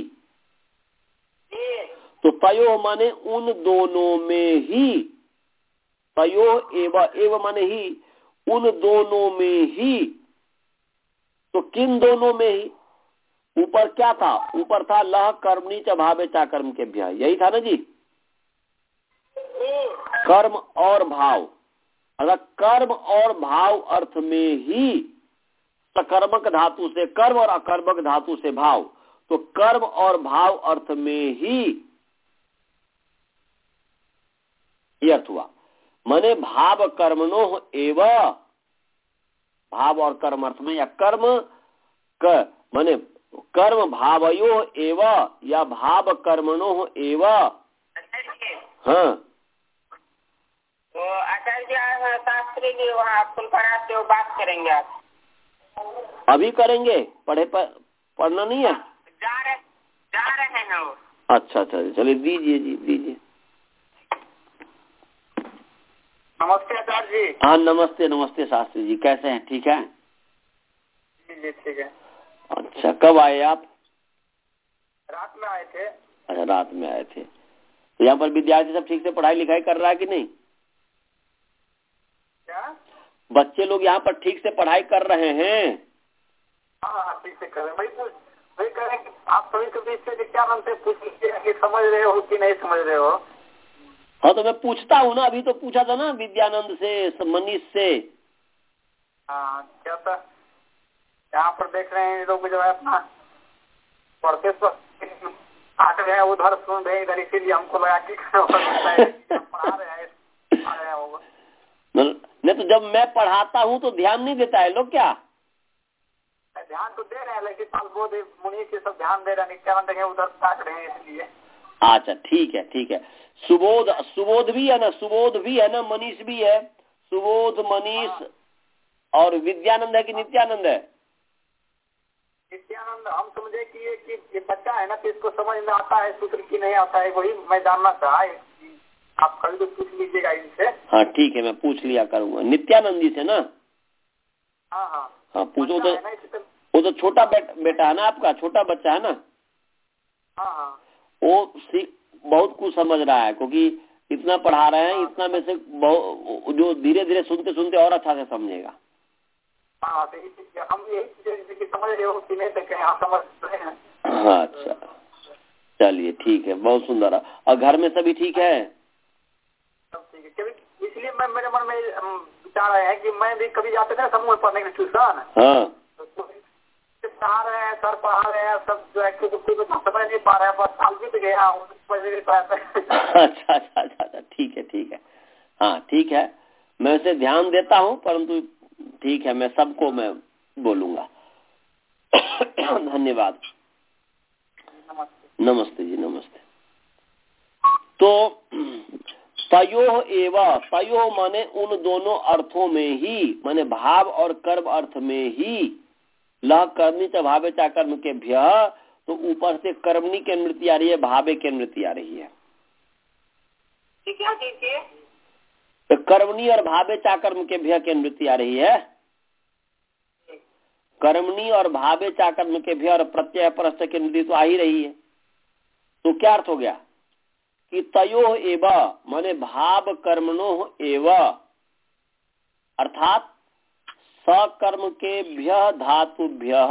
तो तयो माने उन दोनों में ही, तयो एव, एव माने ही, उन दोनों में ही। तो किन दोनों में ही? ऊपर क्या था? ऊपर था लह कर्मणि च भावे चा कर्म के भ्या, यही था ना जी। कर्म और भाव, अगर कर्म और भाव अर्थ में ही सकर्मक धातु से कर्म और अकर्मक धातु से भाव, तो कर्म और भाव अर्थ में ही ये अर्थ हुआ। माने भाव कर्मणो एव, भाव और कर्म अर्थ में, या कर्म क माने कर्म भावयो एव या भाव कर्मणो एव। हाँ तो आचार्य शास्त्री जी वहाँ फुलपरा से वो बात करेंगे आप? अभी करेंगे, पढ़े पर पढ़ना नहीं है? जा रहे जा रहे हैं वो। अच्छा अच्छा चलिए दीजिए जी, दीजिए। नमस्ते आचार्य जी। हाँ नमस्ते नमस्ते शास्त्री जी, कैसे हैं? ठीक है जी जी ठीक है। अच्छा कब आए आप? रात में आए थे। अच्छा रात में आए थे। तो यहाँ पर विद्यार्थी सब ठीक से पढ़ाई लिखाई कर रहा है कि नहीं? क्या बच्चे लोग यहाँ पर ठीक से पढ़ाई कर रहे हैं? हाँ हाँ ठीक से कर रहे हैं। वही वही कह रहे हैं कि आप कभी कभी इससे क्या बनते पूछ लीजिए कि समझ रहे हो कि नहीं समझ रहे हो। हाँ तो मैं पूछता हूँ ना, अभी तो पूछा था ना विद्यानंद से, मनीष से। हाँ क्या था, यहाँ पर देख रहे हैं लोग जो है अपना पढ़ते आट रहे हैं, उधर सुन रहे हैं इधर, इसीलिए हमको लगा कि पढ़ा रहे हैं पढ़ा रहे होगा। नहीं तो जब मैं पढ़ाता हूँ तो ध्यान नहीं देता है लोग क्या? ध्यान तो दे रहे हैं लेकिन बोध मुनि के सब ध्यान दे रहे हैं, नित्यानंद है उधर ताक रहे हैं इसलिए। अच्छा ठीक है ठीक है। सुबोध, सुबोध भी है ना, सुबोध भी है ना, मनीष भी है। सुबोध, मनीष हाँ। और विद्यानंद है कि नित्यानंद है? नित्यानंद हम समझे कि ये कि ये बच्चा है ना तो इसको समझ में आता है सूत्र की नहीं आता है, वही मैं जानना चाहा। आप कल तो पूछ लीजिएगा इनसे। हाँ ठीक है मैं पूछ लिया करूँगा नित्यानंद जी से ना। हाँ हाँ हाँ पूछो तो, वो तो छोटा बेटा बेटा है ना आपका, छोटा बच्चा है ना। हाँ हाँ वो बहुत कुछ समझ रहा है क्योंकि इतना पढ़ा रहे हैं, इतना में से बहुत जो धीरे धीरे सुनते सुनते और अच्छा से समझेगा। हाँ तो हम यही समझ रहे हो कि नहीं तो आप समझ रहे हैं। हाँ अच्छा चलिए ठीक है, बहुत सुंदर। और घर में सभी ठीक है? सब ठीक है। इसलिए मैं मेरे मन में विचार आया है कि मैं भी कभी जाते थे समूह पढ़ने के ट्यूशन। हाँ तो कहा रहे हैं सर, पढ़ा रहे हैं सब जो है कि समझ नहीं पा रहे हैं, बस साल बीत गया समझ नहीं पाते। अच्छा अच्छा अच्छा ठीक है ठीक है, हाँ ठीक है, मैं उसे ध्यान देता हूँ, परंतु ठीक है मैं सबको मैं बोलूंगा। धन्यवाद। नमस्ते। नमस्ते जी नमस्ते। तो तयो एवं, तयो माने उन दोनों अर्थों में ही, माने भाव और कर्म अर्थ में ही, लह कर्मणी च भावे चा कर्म के भ्य, तो ऊपर से कर्मणी की अनुवृत्ति आ रही है, भावे की अनुवृत्ति आ रही है। क्या दीजिए? तो कर्मणी और भावे चा कर्म के भ्य की अनुवृत्ति आ रही है। कर्मणी और भावे चा कर्म के भ्य और प्रत्यय परस्य की अनुवृत्ति तो आ ही रही है। तो क्या अर्थ हो गया कि तयो एव माने भाव कर्मणो एव, अर्थात सकर्म के भ्य धातुभ्य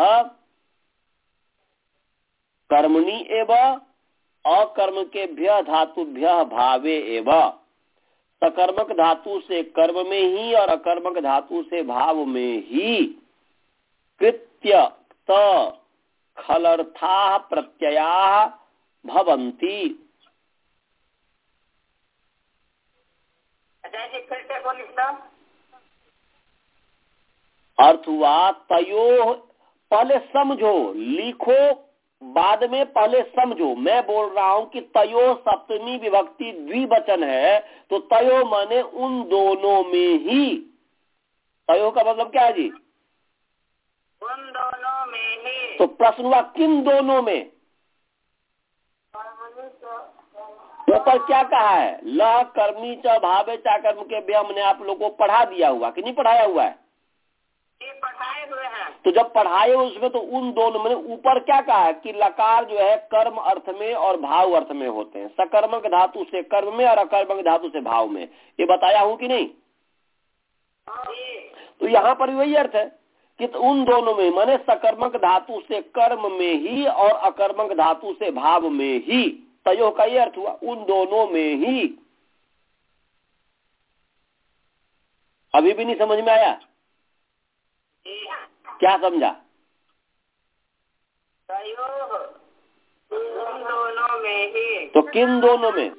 कर्मणि एव, अकर्म के भ्य धातुभ्य भावे एव। सकर्मक धातु से कर्म में ही और अकर्मक धातु से भाव में ही कृत्य त खलर्था प्रत्यया भवन्ति। अर्थ हुआ तयो, पहले समझो, लिखो बाद में पहले समझो। मैं बोल रहा हूं कि तयो सप्तमी विभक्ति द्विवचन है, तो तयो माने उन दोनों में ही। तयो का मतलब क्या है जी? उन दोनों में ही। तो प्रश्न हुआ किन दोनों में? ऊपर क्या कहा है? लह कर्मी च भावे चा कर्म के भ्य, हमने आप लोगों को पढ़ा दिया हुआ कि नहीं पढ़ाया हुआ है? पढ़ाए हुए हैं। तो जब पढ़ाए उसमें तो उन दोनों में ऊपर क्या कहा है कि लकार जो है कर्म अर्थ में और भाव अर्थ में होते हैं, सकर्मक धातु से कर्म में और अकर्मक धातु से भाव में, ये बताया हूं कि नहीं? तो यहाँ पर वही अर्थ है कि तो उन दोनों में माने सकर्मक धातु से कर्म में ही और अकर्मक धातु से भाव में ही, तयो का ये अर्थ हुआ उन दोनों में ही। अभी भी नहीं समझ में आया? क्या समझा? उन दोनों में ही। तो किन दोनों में?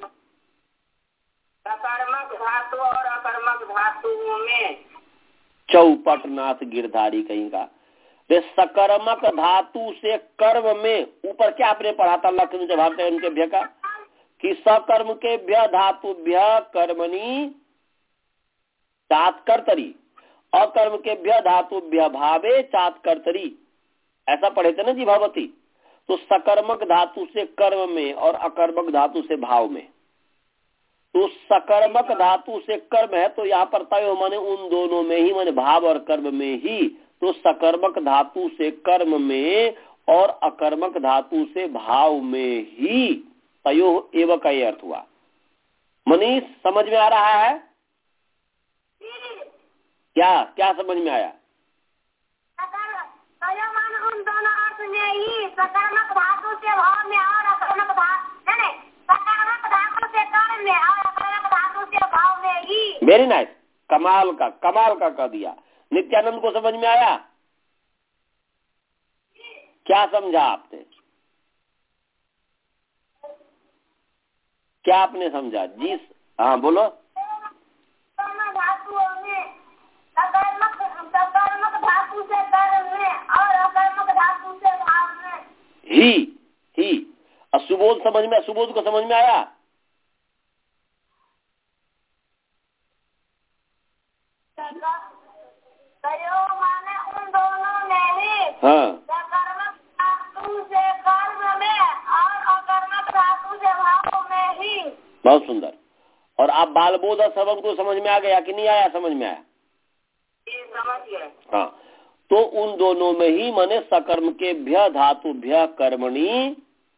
सकर्मक धातु और अकर्मक धातुओं में। चौपट नाथ गिरधारी कहीं का। सकर्मक धातु से कर्म में, ऊपर क्या आपने पढ़ा था लक्ष्मी जवाब उनके भ्य का कि सकर्म के भ्य धातु भ्य कर्मणि चात्कर्तरी, अकर्म के भ्य धातु भ्य भावे चात्कर्तरी, ऐसा पढ़े थे ना जी भगवती। तो सकर्मक धातु से कर्म में और अकर्मक धातु से भाव में, तो सकर्मक धातु से कर्म है तो यहाँ पर तय माने उन दोनों में ही, माने भाव और कर्म में ही। तो सकर्मक धातु से कर्म में और अकर्मक धातु से भाव में ही तयो एव का ये अर्थ हुआ। मनीष समझ में आ रहा है? क्या क्या समझ में आया? तयो माने उन दोनों अर्थ में ही, सकर्मक धातु से भाव में और अकर्मक धातु नहीं, सकर्मक धातु से कर्म में और अकर्मक धातु से भाव में ही। वेरी नाइस, कमाल का कमाल का कर दिया। नित्यानंद को समझ में आया? क्या समझा आपने? क्या आपने समझा जी? हाँ बोलो। धातुओं में सकर्मक सकर्मक धातु से कर्म में और अकर्मक धातु से भाव में ही ही। और सुबोध समझ में, सुबोध को समझ में आया? तयो माने उन दोनों में ही। हाँ। सकर्मक धातु से कर्म में और अकर्मक धातु से भाव में ही। बहुत सुंदर। और आप बालबोध और सबन को समझ में आ गया कि नहीं आया? समझ में आया? समझ गए। हाँ। तो उन दोनों में ही माने सकर्म के भ्य धातु भ्य कर्मणि,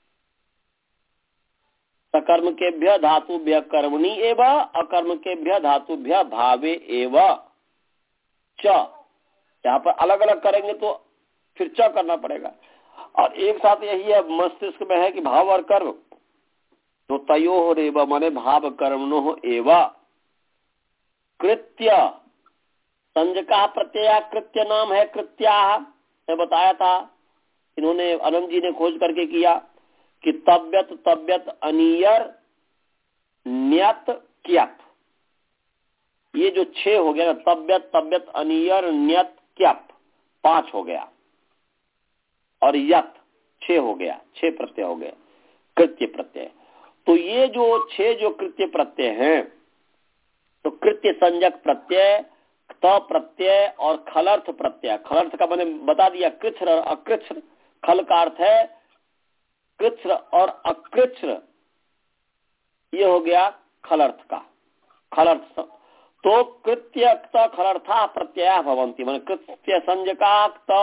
सकर्म के भ्य धातु भ्य कर्मणि एवं अकर्म के भ्य धातु भ्य भावे एवं च। यहाँ पर अलग अलग करेंगे तो फिर च करना पड़ेगा, और एक साथ यही है मस्तिष्क में है कि भाव और कर्म। तो तयो रेव माने भाव कर्मणो एवं कृत्य, संजका प्रत्यय कृत्य नाम है कृत्या, मैं बताया था। इन्होंने अनंत जी ने खोज करके किया कि तब्यत तब्यत अनियर न्यत क्यप, ये जो छह हो गया ना, तब्यत तब्यत अनियर न्यत क्यप पांच हो गया, और यत छह हो गया, छह प्रत्यय हो गए कृत्य प्रत्यय। तो ये जो छह जो कृत्य प्रत्यय हैं, तो कृत्य संज्ञक प्रत्यय, त प्रत्यय और खलर्थ प्रत्यय। खलर्थ का मैंने बता दिया, कृच्छ्र और अकृच्छ्र। खल का अर्थ है कृच्छ्र और अकृच्छ्र, ये हो गया खलर्थ का खलर्थ। तो कृत्य खलर्था प्रत्यय भवंती, मान कृत्य संज्ञका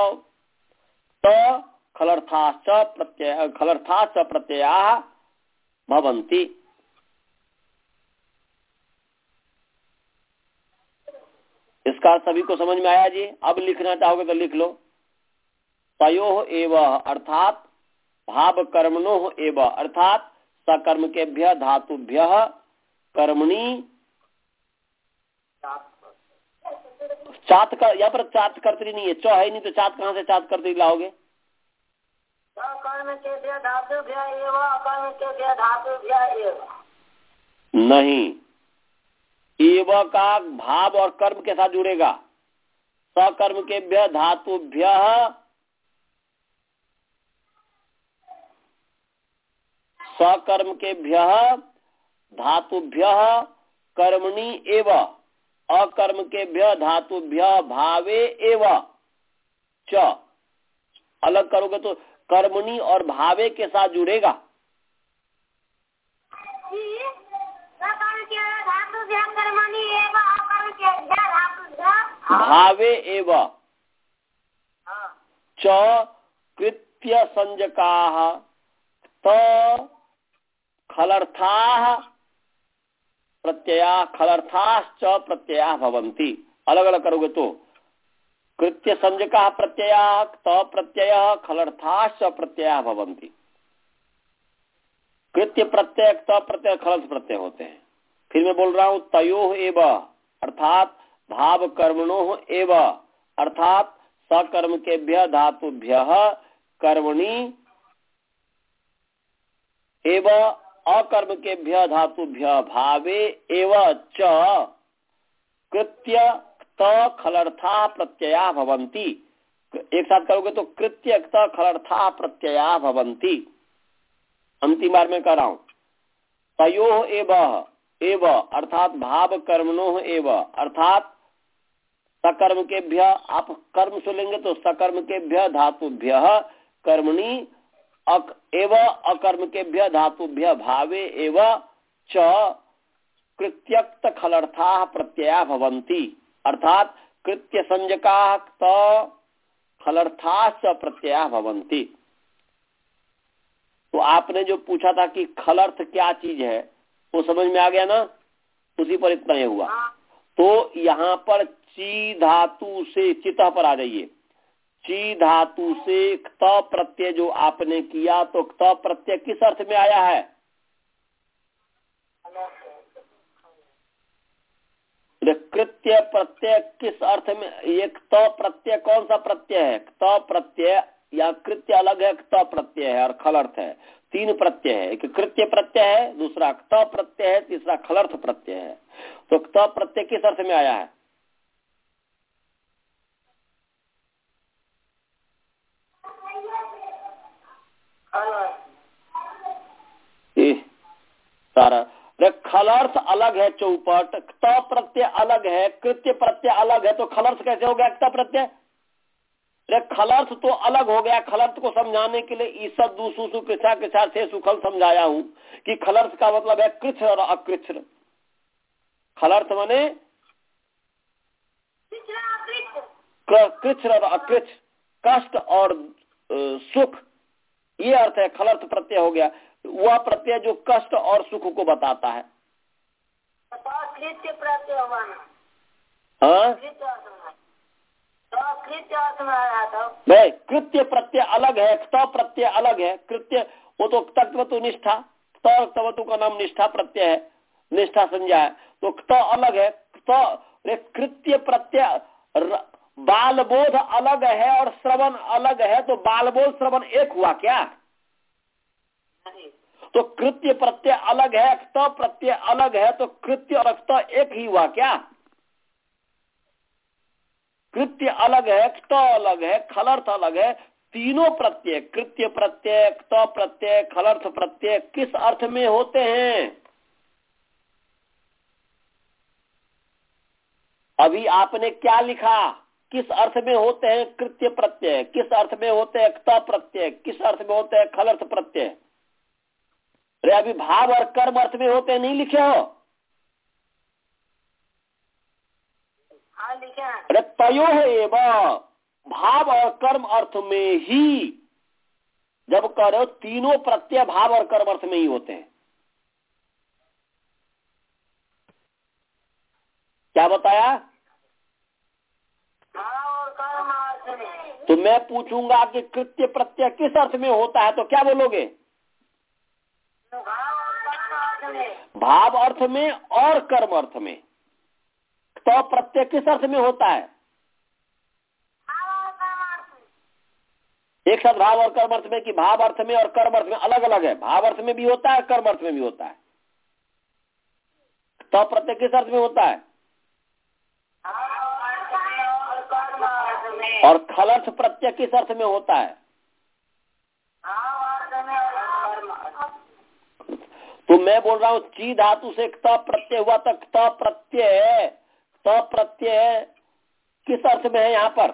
त खलर्थाश्च प्रत्यय खलर्थाश्च प्रत्यया भवन्ति। इसका सभी को समझ में आया जी? अब लिखना चाहोगे तो लिख लो। तयोः एव अर्थात भाव कर्मणोः एव अर्थात सकर्म के भ्य धातुभ्य कर्मणि चात कर, यहाँ पर चात कर्तरी नहीं है, च है नहीं तो चात कहाँ से चात कर्तरी लाओगे? कर्म के भ्य धातुभ्य एव अकर्म के भ्य धातुभ्य एव नहीं, एव का भाव और कर्म के साथ जुड़ेगा। सकर्म के भ्य धातुभ्य सकर्म के भ्य धातुभ्य कर्मणि एव अकर्म के भ्य धातुभ्य भावे एव च। अलग करोगे तो कर्मणि और भावे के साथ जुड़ेगा। भावे एव च कृत्य संज्ञकाः त खलर्थाः प्रत्यया खलर्थाश्च प्रत्यया भवन्ति। अलग अलग करोगे तो कृत्य संज्ञकाः प्रत्यया त प्रत्यय खलर्थाश्च प्रत्यया भवन्ति। कृत्य प्रत्यय त प्रत्यय खलर्थ प्रत्यय होते हैं। फिर मैं बोल रहा हूं तयोः एव अर्थात भाव कर्मणोः एव अर्थात सकर्म के भ्य धातुभ्य कर्मणि एव अकर्म के भ्य धातुभ्य भावे एव च कृत्य त खलर्था प्रत्यया भवन्ति। एक साथ करोगे तो कृत्य त खलर्था प्रत्यया भवन्ति। अंतिम बार में कह रहा हूं तयोः एव एव अर्थात भाव कर्मणोः एव अर्थात सकर्म के भ्य, आप कर्म से लेंगे तो सकर्म के भ्य धातुभ्य कर्मणि अक एव अकर्म के भ्य धातुभ्य भावे एव च कृत्यक्त खलर्था प्रत्यया भवन्ति अर्थात कृत्य संज्ञकाः त खलर्थाश्च प्रत्यया भवन्ति। तो आपने जो पूछा था कि खलर्थ क्या चीज है वो समझ में आ गया ना? उसी पर इतना ही हुआ। तो यहाँ पर ची धातु से चितः पर आ जाइए। ची धातु से क्त प्रत्यय जो आपने किया तो क्त प्रत्यय किस अर्थ में आया है? कृत्य प्रत्यय किस अर्थ में? ये क्त प्रत्यय कौन सा प्रत्यय है? क्त प्रत्यय या कृत्य अलग है, क्त प्रत्यय है और खलर्थ है। तीन प्रत्यय है, एक कृत्य प्रत्यय है, दूसरा क्त प्रत्यय है, तीसरा खलर्थ प्रत्यय है। तो क्त प्रत्यय किस अर्थ में आया है? सारा खलर्थ अलग है चौपट, क्त प्रत्यय अलग है, कृत्य प्रत्यय अलग है, तो खलर्थ कैसे हो गया क्त प्रत्यय? खलर्थ तो अलग हो गया। खलर्थ को समझाने के लिए ईसद दूसु कृषा के साथ से सुखल समझाया हूं कि खलर्थ का मतलब है कृच्छ और अकृच्छ। खलर्थ माने कृच्छ और अकृच्छ, कष्ट और सुख, ये अर्थ है। खलर्थ प्रत्यय हो गया वह प्रत्यय जो कष्ट और सुख को बताता है। हाँ नहीं, कृत्य प्रत्यय अलग है, क्त प्रत्यय अलग है। कृत्य वो तो तत्वतु निष्ठा, तत्वतु का नाम निष्ठा प्रत्यय है, निष्ठा संज्ञा है। तो क्त अलग है। क्त कृत्य प्रत्यय बाल बोध अलग है और श्रवण अलग है, तो बाल बोध श्रवण एक हुआ क्या? तो कृत्य प्रत्यय अलग है, क्त प्रत्यय अलग है, तो कृत्य और क्त एक ही हुआ क्या? कृत्य अलग है, क्त अलग है, खलर्थ अलग है। तीनों प्रत्यय, कृत्य प्रत्यय, क्त प्रत्यय, खलर्थ प्रत्यय किस अर्थ में होते हैं? अभी आपने क्या लिखा? किस अर्थ में होते हैं कृत्य प्रत्यय, किस अर्थ में होते हैं क्त प्रत्यय, किस अर्थ में होते हैं खलर्थ प्रत्यय? अरे अभी भाव और कर्म अर्थ में होते हैं, नहीं लिखे हो? अरे तयो एवं भाव और कर्म अर्थ में ही, जब कह रहे हो तीनों प्रत्यय भाव और कर्म अर्थ में ही होते हैं। क्या बताया? तो मैं पूछूंगा कि कृत्य प्रत्यय किस अर्थ में होता है, तो क्या बोलोगे? भाव अर्थ में और कर्म अर्थ में। तो प्रत्यय किस अर्थ में होता है? एक साथ भाव और कर्म अर्थ में, कि भाव अर्थ में और कर्म अर्थ में अलग अलग है? भाव अर्थ में भी होता है, कर्म अर्थ में भी होता है। तो प्रत्यय किस अर्थ में होता है? और खलर्थ प्रत्यय किस अर्थ में होता है? तो मैं बोल रहा हूं ची धातु से क्त प्रत्यय हुआ, तो क्त प्रत्यय क्त प्रत्यय किस अर्थ में है यहाँ पर?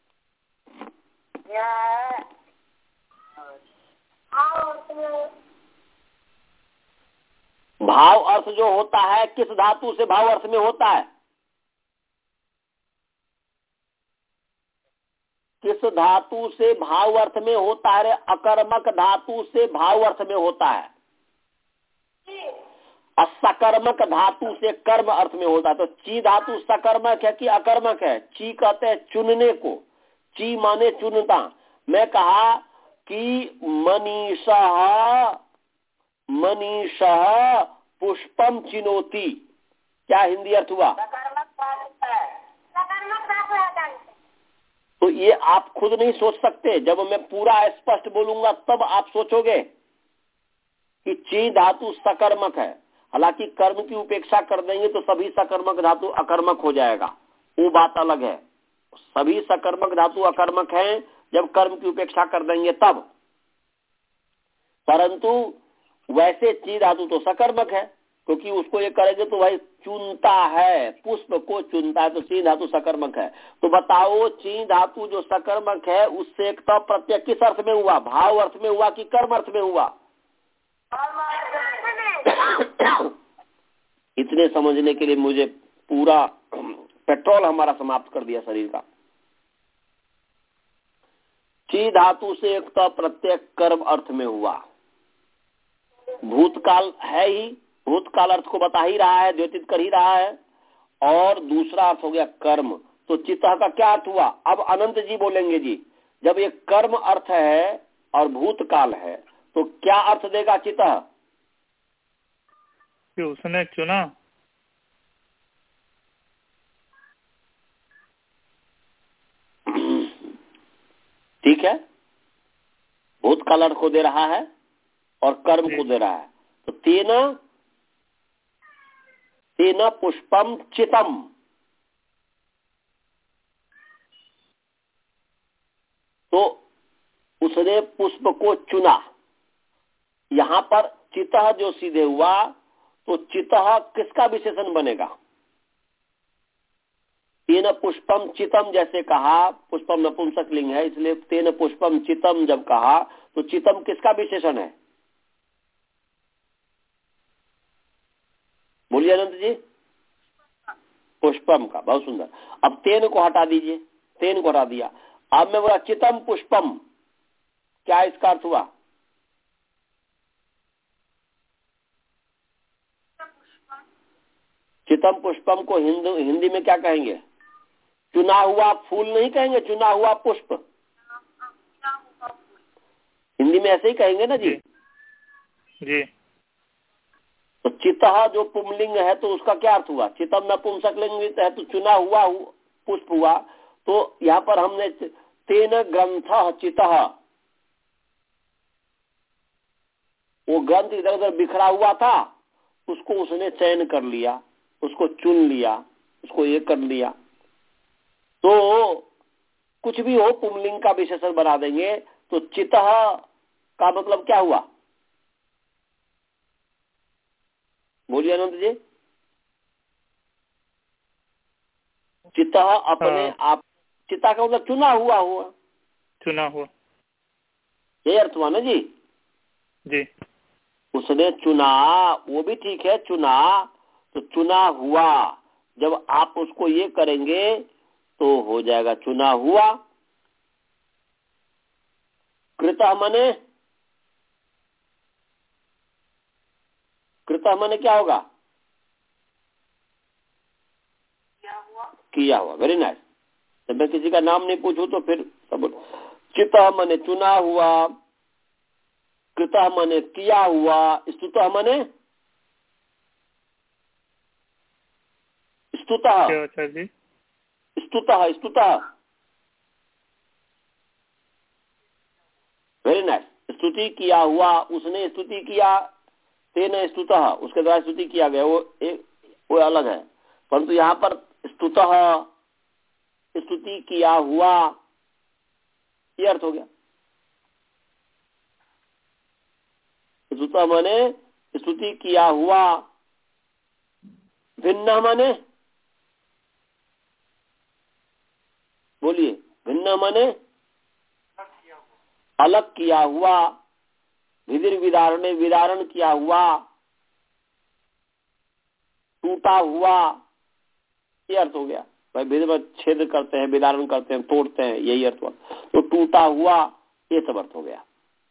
भाव अर्थ जो होता है किस धातु से भाव अर्थ में होता है? किस धातु से भाव अर्थ में होता है? अकर्मक धातु से भाव अर्थ में होता है, असकर्मक धातु से कर्म अर्थ में होता है। तो ची धातु सकर्मक है कि अकर्मक है? ची कहते हैं चुनने को, ची माने चुनता। मैं कहा कि मनीषः मनीषः पुष्पम चिनोती, क्या हिंदी अर्थ हुआ? तो ये आप खुद नहीं सोच सकते, जब मैं पूरा स्पष्ट बोलूंगा तब आप सोचोगे कि ची धातु सकर्मक है। हालांकि कर्म की उपेक्षा कर देंगे तो सभी सकर्मक धातु अकर्मक हो जाएगा, वो बात अलग है। सभी सकर्मक धातु अकर्मक हैं जब कर्म की उपेक्षा कर देंगे तब। परंतु वैसे ची धातु तो सकर्मक है, क्योंकि उसको ये करेंगे तो भाई चुनता है, पुष्प को चुनता है, तो ची धातु सकर्मक है। तो बताओ ची धातु जो सकर्मक है उससे एक तो प्रत्यय किस अर्थ में हुआ? भाव अर्थ में हुआ कि कर्म अर्थ में हुआ? इतने समझने के लिए मुझे पूरा पेट्रोल हमारा समाप्त कर दिया शरीर का। ची धातु से एक तो प्रत्यय कर्म अर्थ में हुआ। भूतकाल है ही, भूतकाल अर्थ को बता ही रहा है, द्योतित कर ही रहा है। और दूसरा अर्थ हो गया कर्म। तो चित्त का क्या अर्थ हुआ? अब अनंत जी बोलेंगे जी, जब ये कर्म अर्थ है और भूतकाल है तो क्या अर्थ देगा चित्त? कि उसने चुना। ठीक है, भूतकाल अर्थ को दे रहा है और कर्म को दे रहा है। तो तेना तेना पुष्पम चितम, तो उसने पुष्प को चुना। यहां पर चितः जो सीधे हुआ तो चितः किसका विशेषण बनेगा? तेन पुष्पम चितम जैसे कहा, पुष्पम नपुंसक लिंग है इसलिए तेन पुष्पम चितम जब कहा तो चितम किसका विशेषण है? बोलिए अनंत जी। पुष्पम का, बहुत सुंदर। अब तेन को हटा दीजिए, तेन को हटा दिया। अब मैं बोला चितम पुष्पम, क्या इसका अर्थ हुआ? चितम पुष्पम को हिंदी हिंदी में क्या कहेंगे? चुना हुआ फूल नहीं कहेंगे, चुना हुआ पुष्प हिंदी में ऐसे ही कहेंगे ना जी। जी। तो चितः जो पुमलिंग है तो उसका क्या अर्थ हुआ? चितम नपुंसक लिंग है तो चुना हुआ पुष्प हुआ, तो यहाँ पर हमने तेन ग्रंथ चितः, वो ग्रंथ इधर उधर बिखरा हुआ था, उसको उसने चयन कर लिया, उसको चुन लिया, उसको ये कर लिया। तो कुछ भी हो पुंलिंग का विशेषण बना देंगे। तो चितः का मतलब क्या हुआ? बोलिए अनंत जी। चितः अपने आप, चिता का मतलब चुना हुआ हुआ, चुना हुआ, ये अर्थ हुआ ना जी। जी, उसने चुना, वो भी ठीक है, चुना तो चुना हुआ। जब आप उसको ये करेंगे तो हो जाएगा चुना हुआ। कृतः मने, कृतः मने क्या होगा? किया हुआ। Very nice. जब मैं किसी का नाम नहीं पूछूं तो फिर सब। चितः मने चुना हुआ, कृतः मने किया हुआ, स्तुतः मने स्तुतः, जी, स्तुतः, स्तुतः। Very nice. स्तुति किया हुआ, उसने स्तुति किया, तेन स्तुतः, उसके द्वारा स्तुति किया गया, वो एक वो अलग है। परंतु यहाँ पर स्तुतः, स्तुति किया हुआ, ये अर्थ हो गया। स्तुतः माने स्तुति किया हुआ, भिन्न माने, बोलिए, भिन्न माने अलग किया हुआ, विधिर विदारण में विदारण किया हुआ, टूटा हुआ, ये अर्थ हो गया। भाई विधि में छेद करते हैं, विदारण करते हैं, तोड़ते हैं, यही अर्थ हुआ। तो टूटा हुआ, ये सब अर्थ हो गया।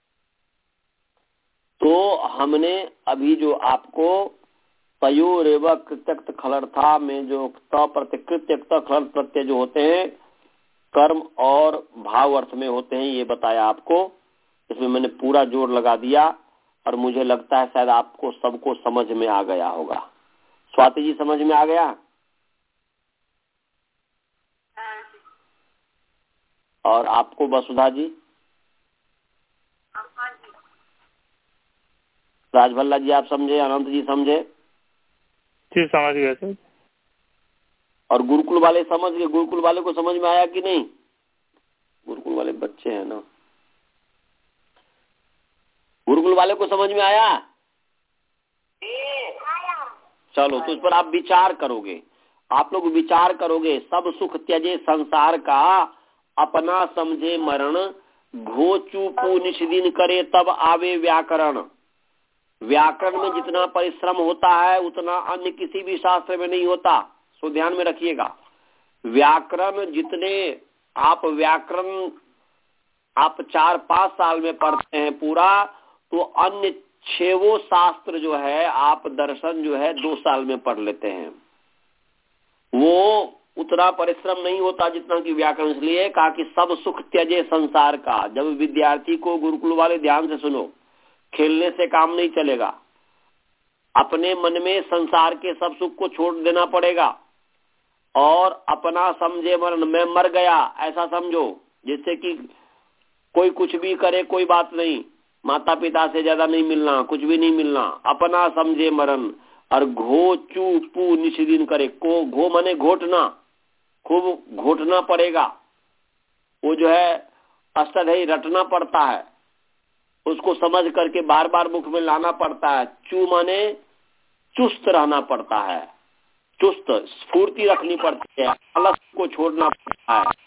तो हमने अभी जो आपको तयोरेव कृत्यक्त खलर्था में जो प्रतिकृत्यक्त खलर प्रत्यय जो होते हैं कर्म और भाव अर्थ में होते हैं, ये बताया आपको। इसमें मैंने पूरा जोर लगा दिया और मुझे लगता है शायद आपको सबको समझ में आ गया होगा। स्वाति जी समझ में आ गया? और आपको वसुधा जी? राजभल्ला जी आप समझे? अनंत जी समझे? जी समझ गए सर। और गुरुकुल वाले समझ गए? गुरुकुल वाले को समझ में आया कि नहीं? गुरुकुल वाले बच्चे हैं ना, गुरुकुल वाले को समझ में आया? चलो, तो इस पर आप विचार करोगे, आप लोग विचार करोगे। सब सुख त्यजे संसार का, अपना समझे मरण, घो चूपू निष्दिन करे तब आवे व्याकरण। व्याकरण में जितना परिश्रम होता है उतना अन्य किसी भी शास्त्र में नहीं होता, सो ध्यान में रखिएगा। व्याकरण जितने आप व्याकरण आप चार पांच साल में पढ़ते हैं पूरा, तो अन्य छेवो शास्त्र जो है आप दर्शन जो है दो साल में पढ़ लेते हैं। वो उतना परिश्रम नहीं होता जितना कि व्याकरण। इसलिए कहा कि सब सुख त्यजे संसार का। जब विद्यार्थी को, गुरुकुल वाले ध्यान से सुनो, खेलने से काम नहीं चलेगा। अपने मन में संसार के सब सुख को छोड़ देना पड़ेगा और अपना समझे मरण, मैं मर गया ऐसा समझो। जिससे कि कोई कुछ भी करे कोई बात नहीं, माता पिता से ज्यादा नहीं मिलना, कुछ भी नहीं मिलना, अपना समझे मरण। और घो चू पू निष्दिन करे, को घो मने घोटना, खूब घोटना पड़ेगा। वो जो है अष्टाध्यायी रटना पड़ता है, उसको समझ करके बार बार मुख में लाना पड़ता है। चू माने चुस्त रहना पड़ता है, चुस्त स्फूर्ति रखनी पड़ती है, आलस को छोड़ना पड़ता है।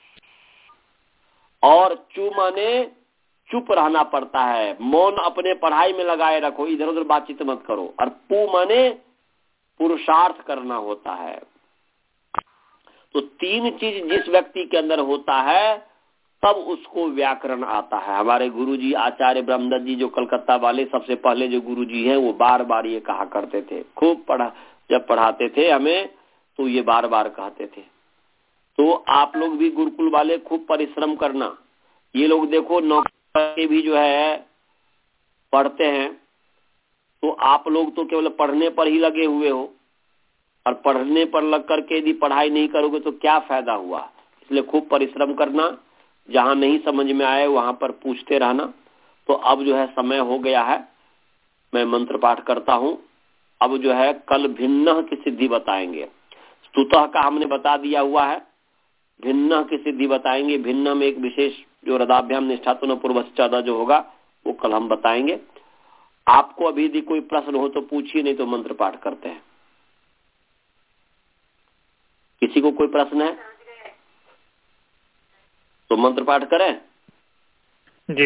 और चू माने चुप रहना पड़ता है, मौन अपने पढ़ाई में लगाए रखो, इधर उधर बातचीत मत करो। और पू माने पुरुषार्थ करना होता है। तो तीन चीज जिस व्यक्ति के अंदर होता है तब उसको व्याकरण आता है। हमारे गुरुजी आचार्य ब्रह्मदत्त जी जो कलकत्ता वाले सबसे पहले जो गुरुजी हैं, वो बार बार ये कहा करते थे। खूब पढ़ा, जब पढ़ाते थे हमें तो ये बार बार कहते थे। तो आप लोग भी गुरुकुल वाले खूब परिश्रम करना। ये लोग देखो नौकरी भी जो है पढ़ते हैं, तो आप लोग तो केवल पढ़ने पर ही लगे हुए हो, और पढ़ने पर लग करके यदि पढ़ाई नहीं करोगे तो क्या फायदा हुआ। इसलिए खूब परिश्रम करना, जहाँ नहीं समझ में आए वहां पर पूछते रहना। तो अब जो है समय हो गया है, मैं मंत्र पाठ करता हूँ। अब जो है कल भिन्न की सिद्धि बताएंगे। स्तुतः का हमने बता दिया हुआ है, भिन्न की सिद्धि बताएंगे। भिन्न में एक विशेष जो हृदयाभ्याम निष्ठा तो न पूर्वश्चादा जो होगा वो कल हम बताएंगे। आपको अभी यदि कोई प्रश्न हो तो पूछिए, नहीं तो मंत्र पाठ करते हैं। किसी को कोई प्रश्न है तो मंत्र पाठ करें जी।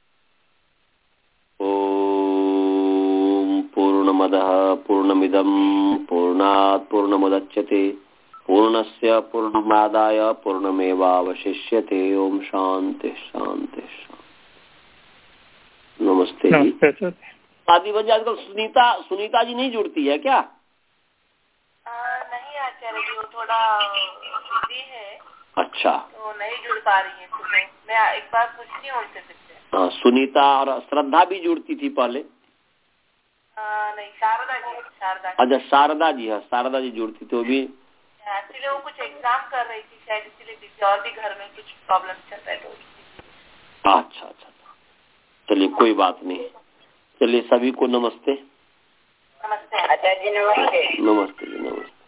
ओम पूर्णमदः पूर्णमिदं पूर्णात् पूर्णमुदच्यते पूर्णस्य पूर्णमादाय पूर्णमेवावशिष्यते। ओम शांति शांति शांति। नमस्ते जी। शादी बन आजकल सुनीता सुनीता जी नहीं जुड़ती है क्या? आ, नहीं आचार्य जी, वो थोड़ा बिजी है। अच्छा, तो नहीं जुड़ पा रही है। तो मैं एक बार पूछती हूँ उनसे फिर से। हाँ, सुनीता और श्रद्धा भी जुड़ती थी पहले। आ, नहीं, शारदा जी। शारदा अच्छा, शारदा जी, हाँ शारदा जी जुड़ती थी। वो भी एक्चुअली वो कुछ एग्जाम कर रही थी शायद, इसीलिए बिजी, और भी घर में कुछ प्रॉब्लम चल रहा है तो। अच्छा अच्छा, चलिए कोई बात नहीं। चलिए सभी को नमस्ते। नमस्ते आचार्य जी। नमस्ते। नमस्ते जी, नमस्ते।